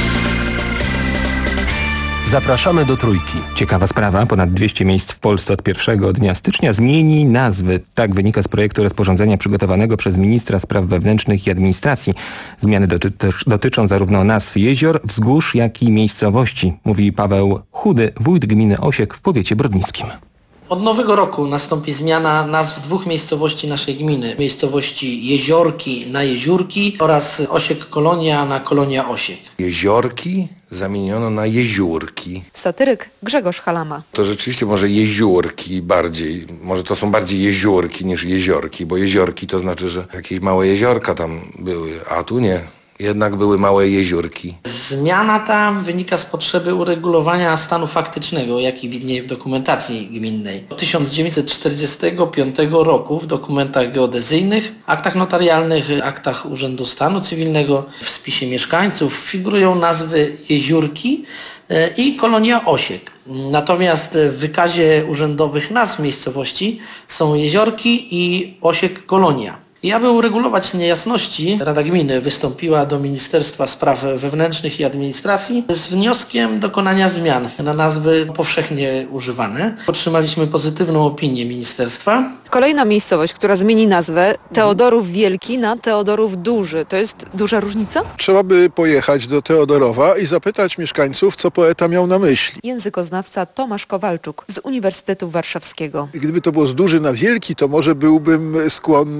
S27: Zapraszamy do trójki.
S4: Ciekawa sprawa, ponad dwieście miejsc w Polsce od pierwszego dnia stycznia zmieni nazwy. Tak wynika z projektu rozporządzenia przygotowanego przez ministra spraw wewnętrznych i administracji. Zmiany doty dotyczą zarówno nazw jezior, wzgórz, jak i miejscowości, mówi Paweł Chudy, wójt gminy Osiek w powiecie brodnickim.
S7: Od nowego roku nastąpi zmiana nazw dwóch miejscowości naszej gminy. Miejscowości Jeziorki na Jeziórki oraz Osiek Kolonia na Kolonia Osiek.
S8: Jeziorki zamieniono na Jeziórki.
S9: Satyryk Grzegorz Halama.
S8: To rzeczywiście może Jeziórki bardziej, może to są bardziej Jeziórki niż Jeziorki, bo Jeziorki to znaczy, że jakieś małe jeziorka tam były, a tu nie. Jednak były małe jeziórki.
S7: Zmiana ta wynika z potrzeby uregulowania stanu faktycznego, jaki widnieje w dokumentacji gminnej. Od tysiąc dziewięćset czterdziestego piątego roku w dokumentach geodezyjnych, aktach notarialnych, aktach Urzędu Stanu Cywilnego, w spisie mieszkańców figurują nazwy Jeziórki i Kolonia Osiek. Natomiast w wykazie urzędowych nazw miejscowości są Jeziorki i Osiek Kolonia. I aby uregulować niejasności, Rada Gminy wystąpiła do Ministerstwa Spraw Wewnętrznych i Administracji z wnioskiem dokonania zmian na nazwy powszechnie używane. Otrzymaliśmy pozytywną opinię ministerstwa.
S9: Kolejna miejscowość, która zmieni nazwę, Teodorów Wielki na Teodorów Duży. To jest duża różnica?
S15: Trzeba by pojechać do Teodorowa i zapytać mieszkańców, co poeta miał na myśli.
S9: Językoznawca Tomasz Kowalczuk z Uniwersytetu Warszawskiego.
S15: Gdyby to było z duży na wielki, to może byłbym skłonny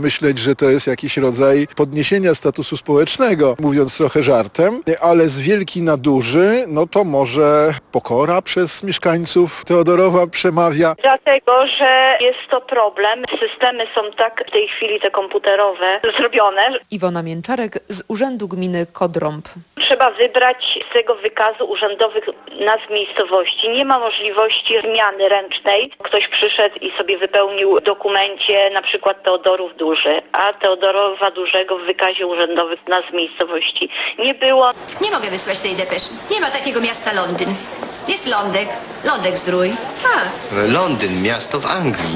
S15: myśleć, że to jest jakiś rodzaj podniesienia statusu społecznego, mówiąc trochę żartem, ale z wielki na duży, no to może pokora przez mieszkańców Teodorowa przemawia.
S1: Dlatego, że jest to problem. Systemy są tak w tej chwili te komputerowe zrobione.
S9: Iwona Mięczarek z Urzędu Gminy Kodrąb.
S1: Trzeba wybrać z tego wykazu urzędowych nazw miejscowości. Nie ma możliwości zmiany ręcznej. Ktoś przyszedł i sobie wypełnił w dokumencie na przykład Teodorów Duży, a Teodorowa Dużego w wykazie urzędowych nazw miejscowości nie było.
S5: Nie mogę wysłać tej depeszy. Nie ma takiego miasta Londyn. Jest Lądek. Lądek Zdrój. A.
S10: Londyn, miasto w Anglii.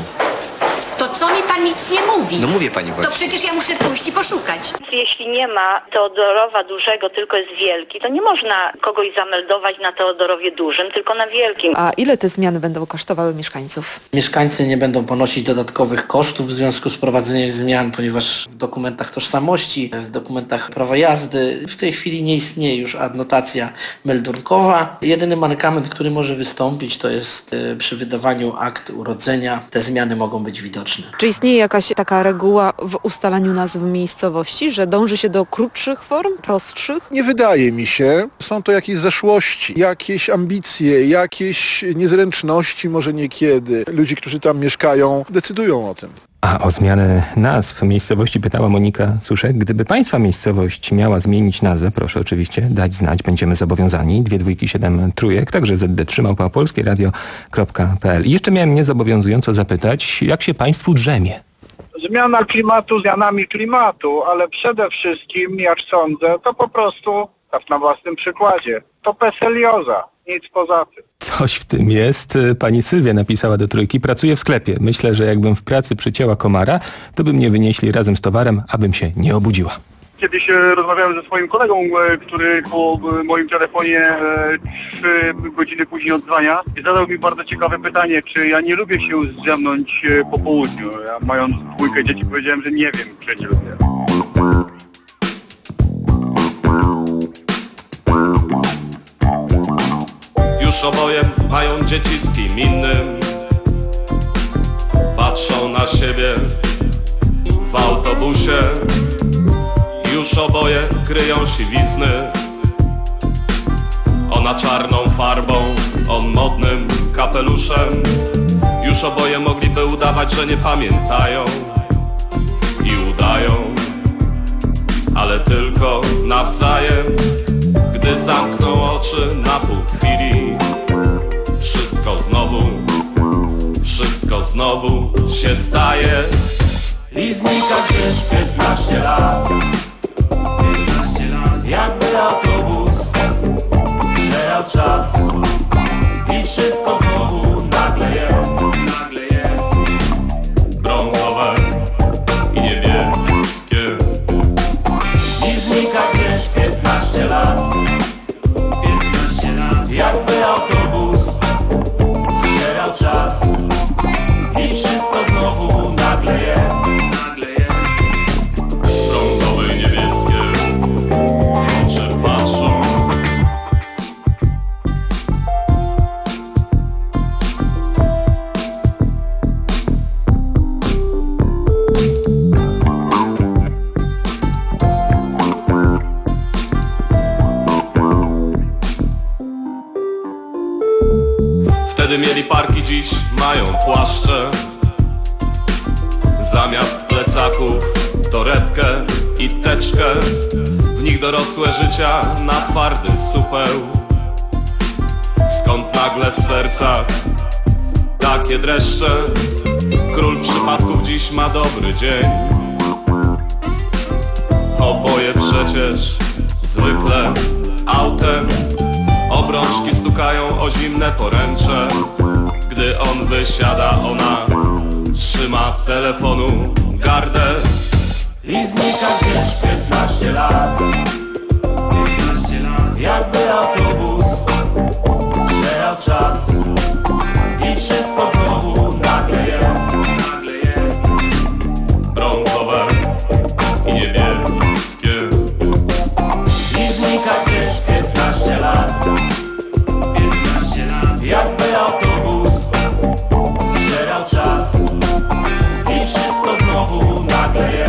S5: To co mi pan nic nie mówi?
S10: No mówię pani właśnie.
S5: To przecież ja muszę pójść i poszukać.
S1: Jeśli nie ma Teodorowa Dużego, tylko jest Wielki, to nie można kogoś zameldować na Teodorowie Dużym, tylko na Wielkim.
S9: A ile te zmiany będą kosztowały mieszkańców?
S7: Mieszkańcy nie będą ponosić dodatkowych kosztów w związku z prowadzeniem zmian, ponieważ w dokumentach tożsamości, w dokumentach prawa jazdy w tej chwili nie istnieje już adnotacja meldunkowa. Jedyny mankament, który może wystąpić, to jest przy wydawaniu akt urodzenia. Te zmiany mogą być widoczne.
S9: Czy istnieje jakaś taka reguła w ustalaniu nazw miejscowości, że dąży się do krótszych form, prostszych?
S15: Nie wydaje mi się. Są to jakieś zaszłości, jakieś ambicje, jakieś niezręczności może niekiedy. Ludzi, którzy tam mieszkają, decydują o tym.
S4: A o zmianę nazw miejscowości pytała Monika Cuszek. Gdyby państwa miejscowość miała zmienić nazwę, proszę oczywiście dać znać, będziemy zobowiązani. Dwie dwójki, siedem trójek, także zet de trzy małpa polskie radio kropka pe el. I jeszcze miałem niezobowiązująco zapytać, jak się państwu drzemie?
S11: Zmiana klimatu zmianami klimatu, ale przede wszystkim, jak sądzę, to po prostu, tak na własnym przykładzie, to peselioza, nic poza tym.
S4: Coś w tym jest. Pani Sylwia napisała do Trójki. Pracuję w sklepie. Myślę, że jakbym w pracy przycięła komara, to by mnie wynieśli razem z towarem, abym się nie obudziła.
S11: Kiedyś rozmawiałem ze swoim kolegą, który po moim telefonie trzy godziny później odzwania i zadał mi bardzo ciekawe pytanie, czy ja nie lubię się zdrzemnąć po południu. Ja mając dwójkę dzieci powiedziałem, że nie wiem, czy nie lubię.
S12: Już oboje mają dzieci z kim innym. Patrzą na siebie w autobusie. Już oboje kryją siwizny. Ona czarną farbą, on modnym kapeluszem. Już oboje mogliby udawać, że nie pamiętają i udają, ale tylko nawzajem. Gdy zamkną oczy na pół chwili, wszystko znowu, wszystko znowu się staje. I znika gdzieś piętnaście lat, piętnaście lat, jakby autobus zżerał czas. I wszystko znowu nagle jest, nagle jest brązowe i niebieskie. I znika gdzieś piętnaście lat, piętnaście lat, jakby autobus zżerał czas. I wszystko znowu nagle jest, nagle jest brązowe i niebieskie. Oczy patrzą. Wtedy mieli parki, dziś mają płaszcze. Zamiast plecaków torebkę i teczkę. W nich dorosłe życia na twardy supeł. Skąd nagle w sercach takie dreszcze? Król przypadków dziś ma dobry dzień. Oboje przecież zwykle autem. Obrączki stukają o zimne poręcze. Gdy on wysiada, ona trzyma telefonu gardę. I znika gdzieś piętnaście lat, piętnaście lat, jakby autobus zżerał czas. I wszystko znowu nagle jest, nagle jest brązowe i niebieskie. I znika gdzieś piętnaście lat, piętnaście lat, jakby autobus zżerał czas. I wszystko znowu nagle jest.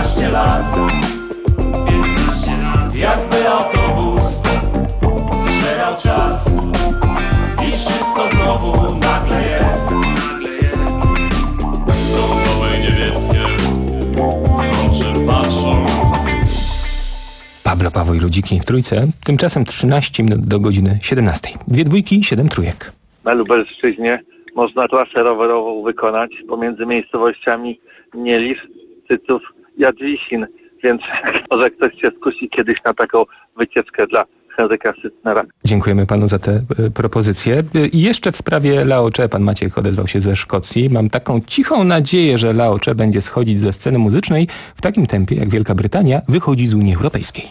S12: piętnaście lat, jakby autobus zżerał czas i wszystko znowu nagle jest. Brązowe i niebieskie oczy patrzą.
S4: Pablo, Paweł i Ludziki w trójce, tymczasem trzynaście minut do godziny siedemnastej. Dwie dwójki, siedem trójek.
S20: Na Lubelszczyźnie można trasę rowerową wykonać pomiędzy miejscowościami Nielis, Cyców, Jadwisin, więc może ktoś się skusi kiedyś na taką wycieczkę dla Henryka Sytnera.
S4: Dziękujemy panu za te y, propozycje. I jeszcze w sprawie Laocze, pan Maciek odezwał się ze Szkocji. Mam taką cichą nadzieję, że Laocze będzie schodzić ze sceny muzycznej w takim tempie, jak Wielka Brytania wychodzi z Unii Europejskiej.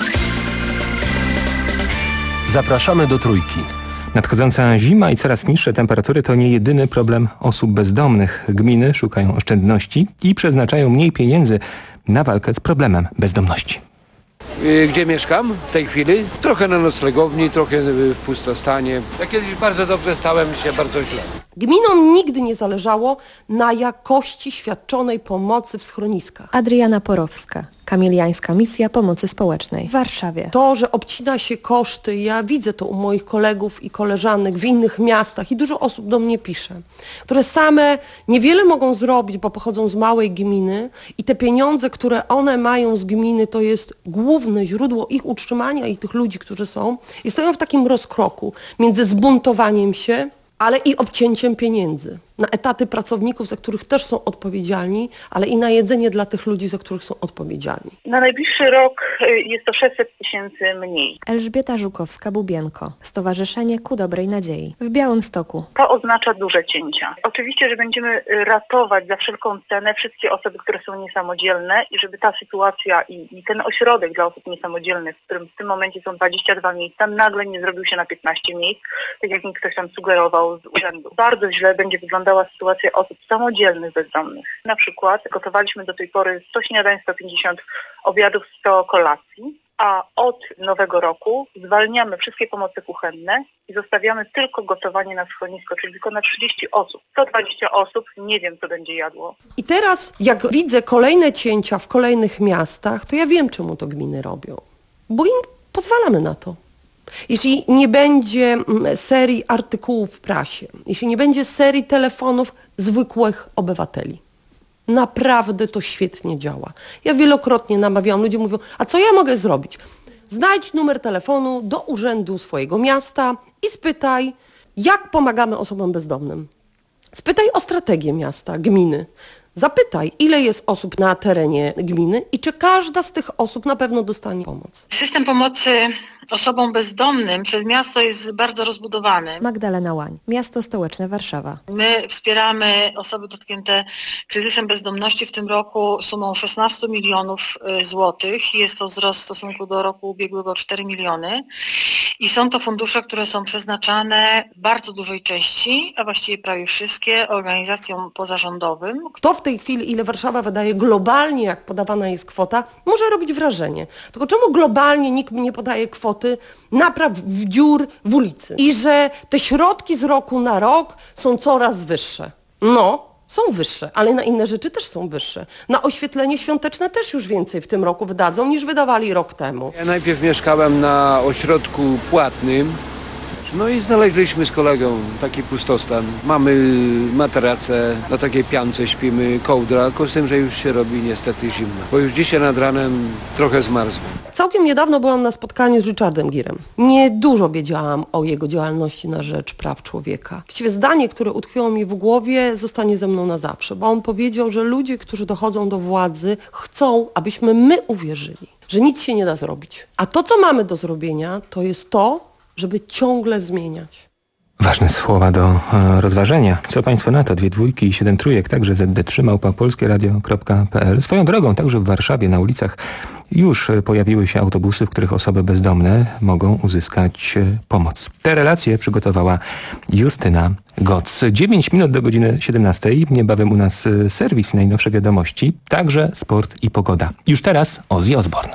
S27: Zapraszamy do trójki.
S4: Nadchodząca zima i coraz niższe temperatury to nie jedyny problem osób bezdomnych. Gminy szukają oszczędności i przeznaczają mniej pieniędzy na walkę z problemem bezdomności.
S2: Gdzie mieszkam w tej chwili? Trochę na noclegowni, trochę w pustostanie. Ja kiedyś bardzo dobrze stałem, się bardzo źle.
S13: Gminom nigdy nie zależało na jakości świadczonej pomocy w schroniskach.
S14: Adriana Porowska, Kamiliańska Misja Pomocy Społecznej w Warszawie.
S13: To, że obcina się koszty, ja widzę to u moich kolegów i koleżanek w innych miastach i dużo osób do mnie pisze, które same niewiele mogą zrobić, bo pochodzą z małej gminy i te pieniądze, które one mają z gminy, to jest główne źródło ich utrzymania i tych ludzi, którzy są i stoją w takim rozkroku między zbuntowaniem się, ale i obcięciem pieniędzy na etaty pracowników, za których też są odpowiedzialni, ale i na jedzenie dla tych ludzi, za których są odpowiedzialni.
S1: Na najbliższy rok jest to sześćset tysięcy mniej.
S14: Elżbieta Żukowska-Bubienko, Stowarzyszenie Ku Dobrej Nadziei w Białymstoku.
S1: To oznacza duże cięcia. Oczywiście, że będziemy ratować za wszelką cenę wszystkie osoby, które są niesamodzielne i żeby ta sytuacja i, i ten ośrodek dla osób niesamodzielnych, w którym w tym momencie są dwadzieścia dwa miejsca, nagle nie zrobił się na piętnaście miejsc, tak jak mi ktoś tam sugerował z urzędu. Bardzo źle będzie wyglądała sytuacja osób samodzielnych bezdomnych. Na przykład gotowaliśmy do tej pory sto śniadań, sto pięćdziesiąt obiadów, sto kolacji, a od nowego roku zwalniamy wszystkie pomoce kuchenne i zostawiamy tylko gotowanie na schronisko, czyli tylko na trzydzieści osób. sto dwadzieścia osób, nie wiem co będzie jadło.
S13: I teraz jak widzę kolejne cięcia w kolejnych miastach, to ja wiem czemu to gminy robią. Bo im pozwalamy na to. Jeśli nie będzie serii artykułów w prasie, jeśli nie będzie serii telefonów zwykłych obywateli, naprawdę to świetnie działa. Ja wielokrotnie namawiałam, ludzie mówią, a co ja mogę zrobić? Znajdź numer telefonu do urzędu swojego miasta i spytaj, jak pomagamy osobom bezdomnym. Spytaj o strategię miasta, gminy. Zapytaj, ile jest osób na terenie gminy i czy każda z tych osób na pewno dostanie pomoc.
S16: System pomocy osobom bezdomnym przez miasto jest bardzo rozbudowany.
S14: Magdalena Łań, Miasto Stołeczne Warszawa.
S16: My wspieramy osoby dotknięte kryzysem bezdomności w tym roku sumą szesnaście milionów złotych. Jest to wzrost w stosunku do roku ubiegłego cztery miliony. I są to fundusze, które są przeznaczane w bardzo dużej części, a właściwie prawie wszystkie, organizacjom pozarządowym.
S13: Kto w tej chwili, ile Warszawa wydaje globalnie, jak podawana jest kwota, może robić wrażenie. Tylko czemu globalnie nikt mi nie podaje kwoty napraw w dziur w ulicy? I że te środki z roku na rok są coraz wyższe. No, są wyższe, ale na inne rzeczy też są wyższe. Na oświetlenie świąteczne też już więcej w tym roku wydadzą, niż wydawali rok temu.
S2: Ja najpierw mieszkałem na ośrodku płatnym. No i znaleźliśmy z kolegą taki pustostan. Mamy materacę, na takiej piance śpimy, kołdra, tylko z tym, że już się robi niestety zimno. Bo już dzisiaj nad ranem trochę zmarzłem.
S13: Całkiem niedawno byłam na spotkaniu z Richardem Girem. Niedużo wiedziałam o jego działalności na rzecz praw człowieka. Właściwie zdanie, które utkwiło mi w głowie, zostanie ze mną na zawsze, bo on powiedział, że ludzie, którzy dochodzą do władzy, chcą, abyśmy my uwierzyli, że nic się nie da zrobić. A to, co mamy do zrobienia, to jest to, żeby ciągle zmieniać.
S4: Ważne słowa do e, rozważenia. Co Państwo na to? Dwie dwójki i siedem trójek, także zet de trzy małpa polskie radio kropka pe el. Swoją drogą, także w Warszawie na ulicach już pojawiły się autobusy, w których osoby bezdomne mogą uzyskać e, pomoc. Te relacje przygotowała Justyna Goc. dziewięć minut do godziny siedemnastej. Niebawem u nas e, serwis, najnowsze wiadomości, także sport i pogoda. Już teraz Ozzy Osbourne.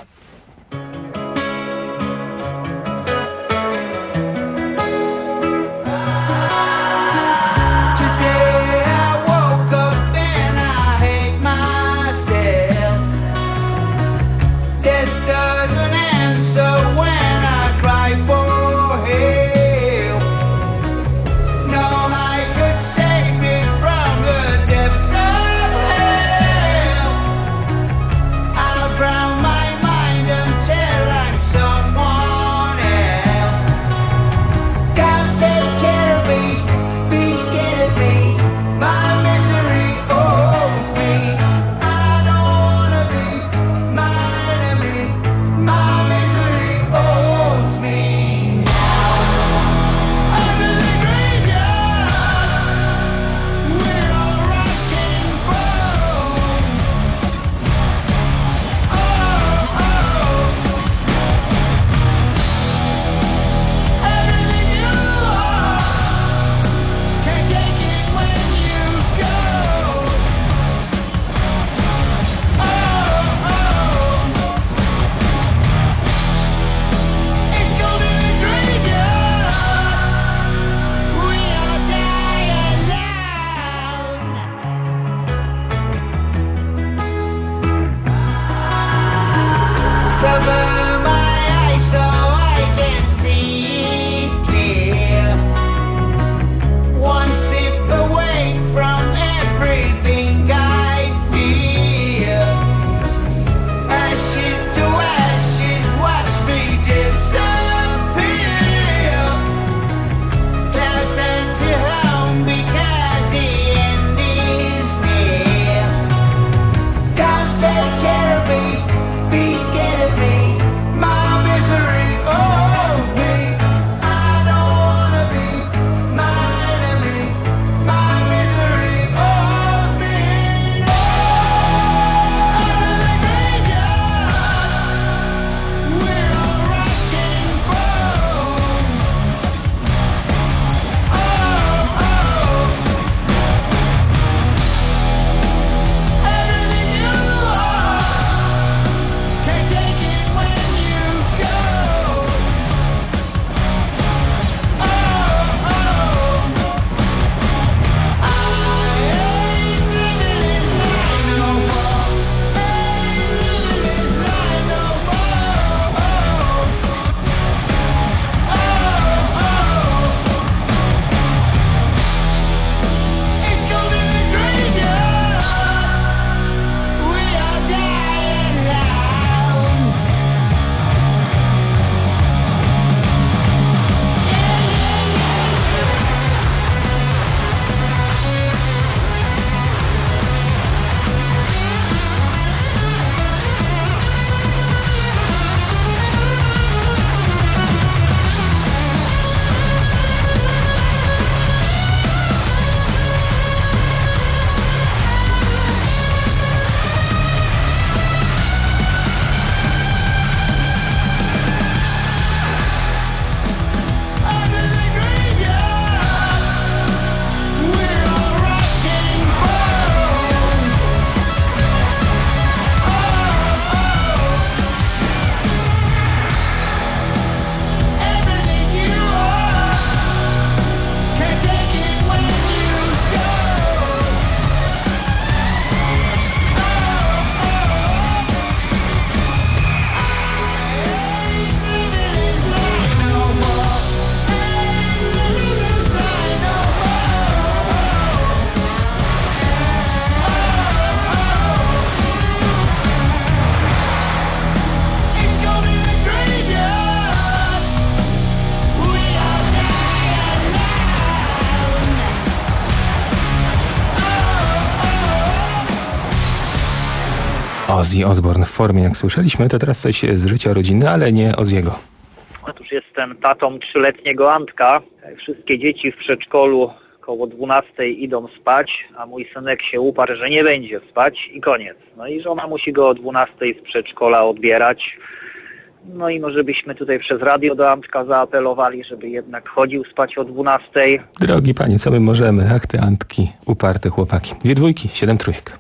S4: Ozzy Osbourne w formie, jak słyszeliśmy, to teraz coś z życia rodziny, ale nie Ozziego.
S17: Otóż jestem tatą trzyletniego Antka. Wszystkie dzieci w przedszkolu koło dwunastej idą spać, a mój synek się uparł, że nie będzie spać i koniec. No i żona musi go o dwunastej z przedszkola odbierać. No i może byśmy tutaj przez radio do Antka zaapelowali, żeby jednak chodził spać o dwunastej.
S4: Drogi panie, co my możemy? Ach, te Antki, uparte chłopaki. Dwie dwójki, siedem trójek.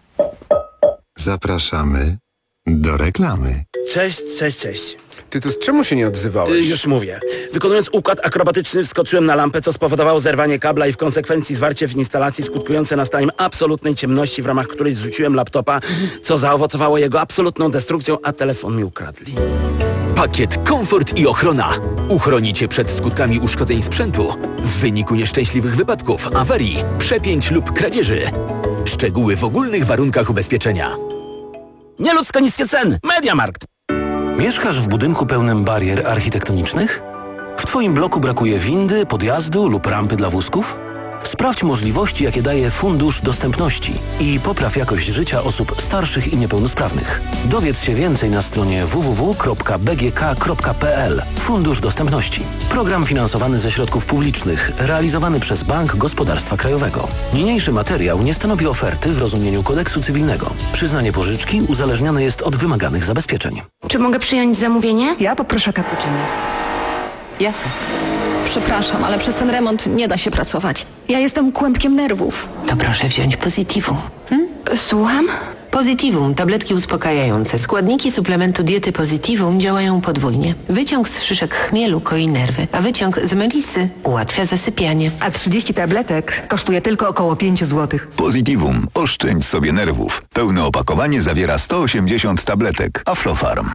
S3: Zapraszamy do reklamy.
S18: Cześć, cześć, cześć.
S2: Tytus, czemu się nie odzywałeś?
S18: Y, już mówię. Wykonując układ akrobatyczny wskoczyłem na lampę, co spowodowało zerwanie kabla i w konsekwencji zwarcie w instalacji skutkujące nastaniem absolutnej ciemności, w ramach której zrzuciłem laptopa, co zaowocowało jego absolutną destrukcją, a telefon mi ukradli.
S19: Pakiet komfort i ochrona. Uchroni cię przed skutkami uszkodzeń sprzętu w wyniku nieszczęśliwych wypadków, awarii, przepięć lub kradzieży. Szczegóły w ogólnych warunkach ubezpieczenia.
S18: Nieludzko niskie ceny. Mediamarkt.
S21: Mieszkasz w budynku pełnym barier architektonicznych? W Twoim bloku brakuje windy, podjazdu lub rampy dla wózków? Sprawdź możliwości, jakie daje Fundusz Dostępności i popraw jakość życia osób starszych i niepełnosprawnych. Dowiedz się więcej na stronie w w w kropka b g k kropka p l. Fundusz Dostępności. Program finansowany ze środków publicznych, realizowany przez Bank Gospodarstwa Krajowego. Niniejszy materiał nie stanowi oferty w rozumieniu kodeksu cywilnego. Przyznanie pożyczki uzależnione jest od wymaganych zabezpieczeń.
S22: Czy mogę przyjąć zamówienie? Ja poproszę cappuccino. Jasne.
S23: Przepraszam, ale przez ten remont nie da się pracować. Ja jestem kłębkiem nerwów.
S22: To proszę wziąć Positivum. Hmm? Słucham? Positivum, tabletki uspokajające. Składniki suplementu diety Positivum działają podwójnie. Wyciąg z szyszek chmielu koi nerwy, a wyciąg z melisy ułatwia zasypianie.
S23: A trzydzieści tabletek kosztuje tylko około pięć złotych.
S24: Positivum. Oszczędź sobie nerwów. Pełne opakowanie zawiera sto osiemdziesiąt tabletek. Aflofarm.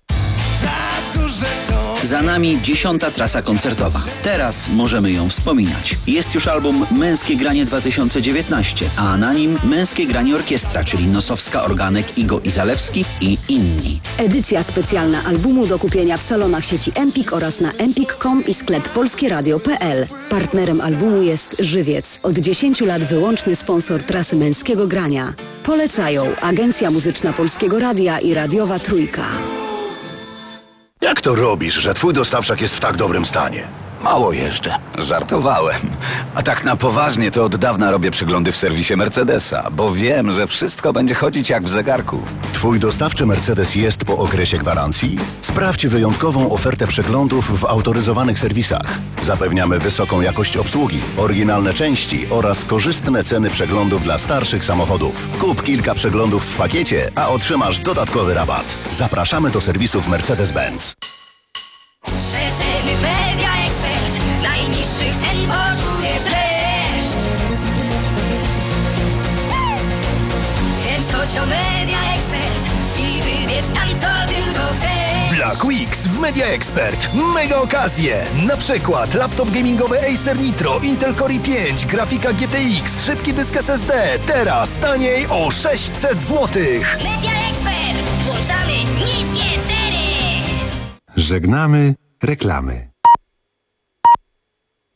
S25: Za nami dziesiąta trasa koncertowa. Teraz możemy ją wspominać. Jest już album Męskie Granie dwa tysiące dziewiętnaście, a na nim Męskie Granie Orkiestra, czyli Nosowska, Organek, Igo i Zalewski i inni.
S28: Edycja specjalna albumu do kupienia w salonach sieci Empik oraz na empik kropka com i sklep polskieradio kropka p l. Partnerem albumu jest Żywiec. Od dziesięciu lat wyłączny sponsor trasy Męskiego Grania. Polecają Agencja Muzyczna Polskiego Radia i Radiowa Trójka.
S30: Jak to robisz, że twój dostawczak jest w tak dobrym stanie? Mało jeżdżę.
S24: Żartowałem. A tak na poważnie to od dawna robię przeglądy w serwisie Mercedesa, bo wiem, że wszystko będzie chodzić jak w zegarku.
S30: Twój dostawczy Mercedes jest po okresie gwarancji? Sprawdź wyjątkową ofertę przeglądów w autoryzowanych serwisach. Zapewniamy wysoką jakość obsługi, oryginalne części oraz korzystne ceny przeglądów dla starszych samochodów. Kup kilka przeglądów w pakiecie, a otrzymasz dodatkowy rabat. Zapraszamy do serwisów Mercedes-Benz.
S31: Przeceny Media Expert. Najniższych cen poczujesz dreszcz. Więc chodź o Media Expert i wybierz tam, co tylko chcesz.
S27: Black Weeks w Media Expert. Mega okazje. Na przykład laptop gamingowy Acer Nitro, Intel Core i pięć, grafika G T X, szybki dysk S S D. Teraz taniej o sześćset złotych.
S31: Media Expert. Włączamy niskie ceny.
S3: Żegnamy reklamy.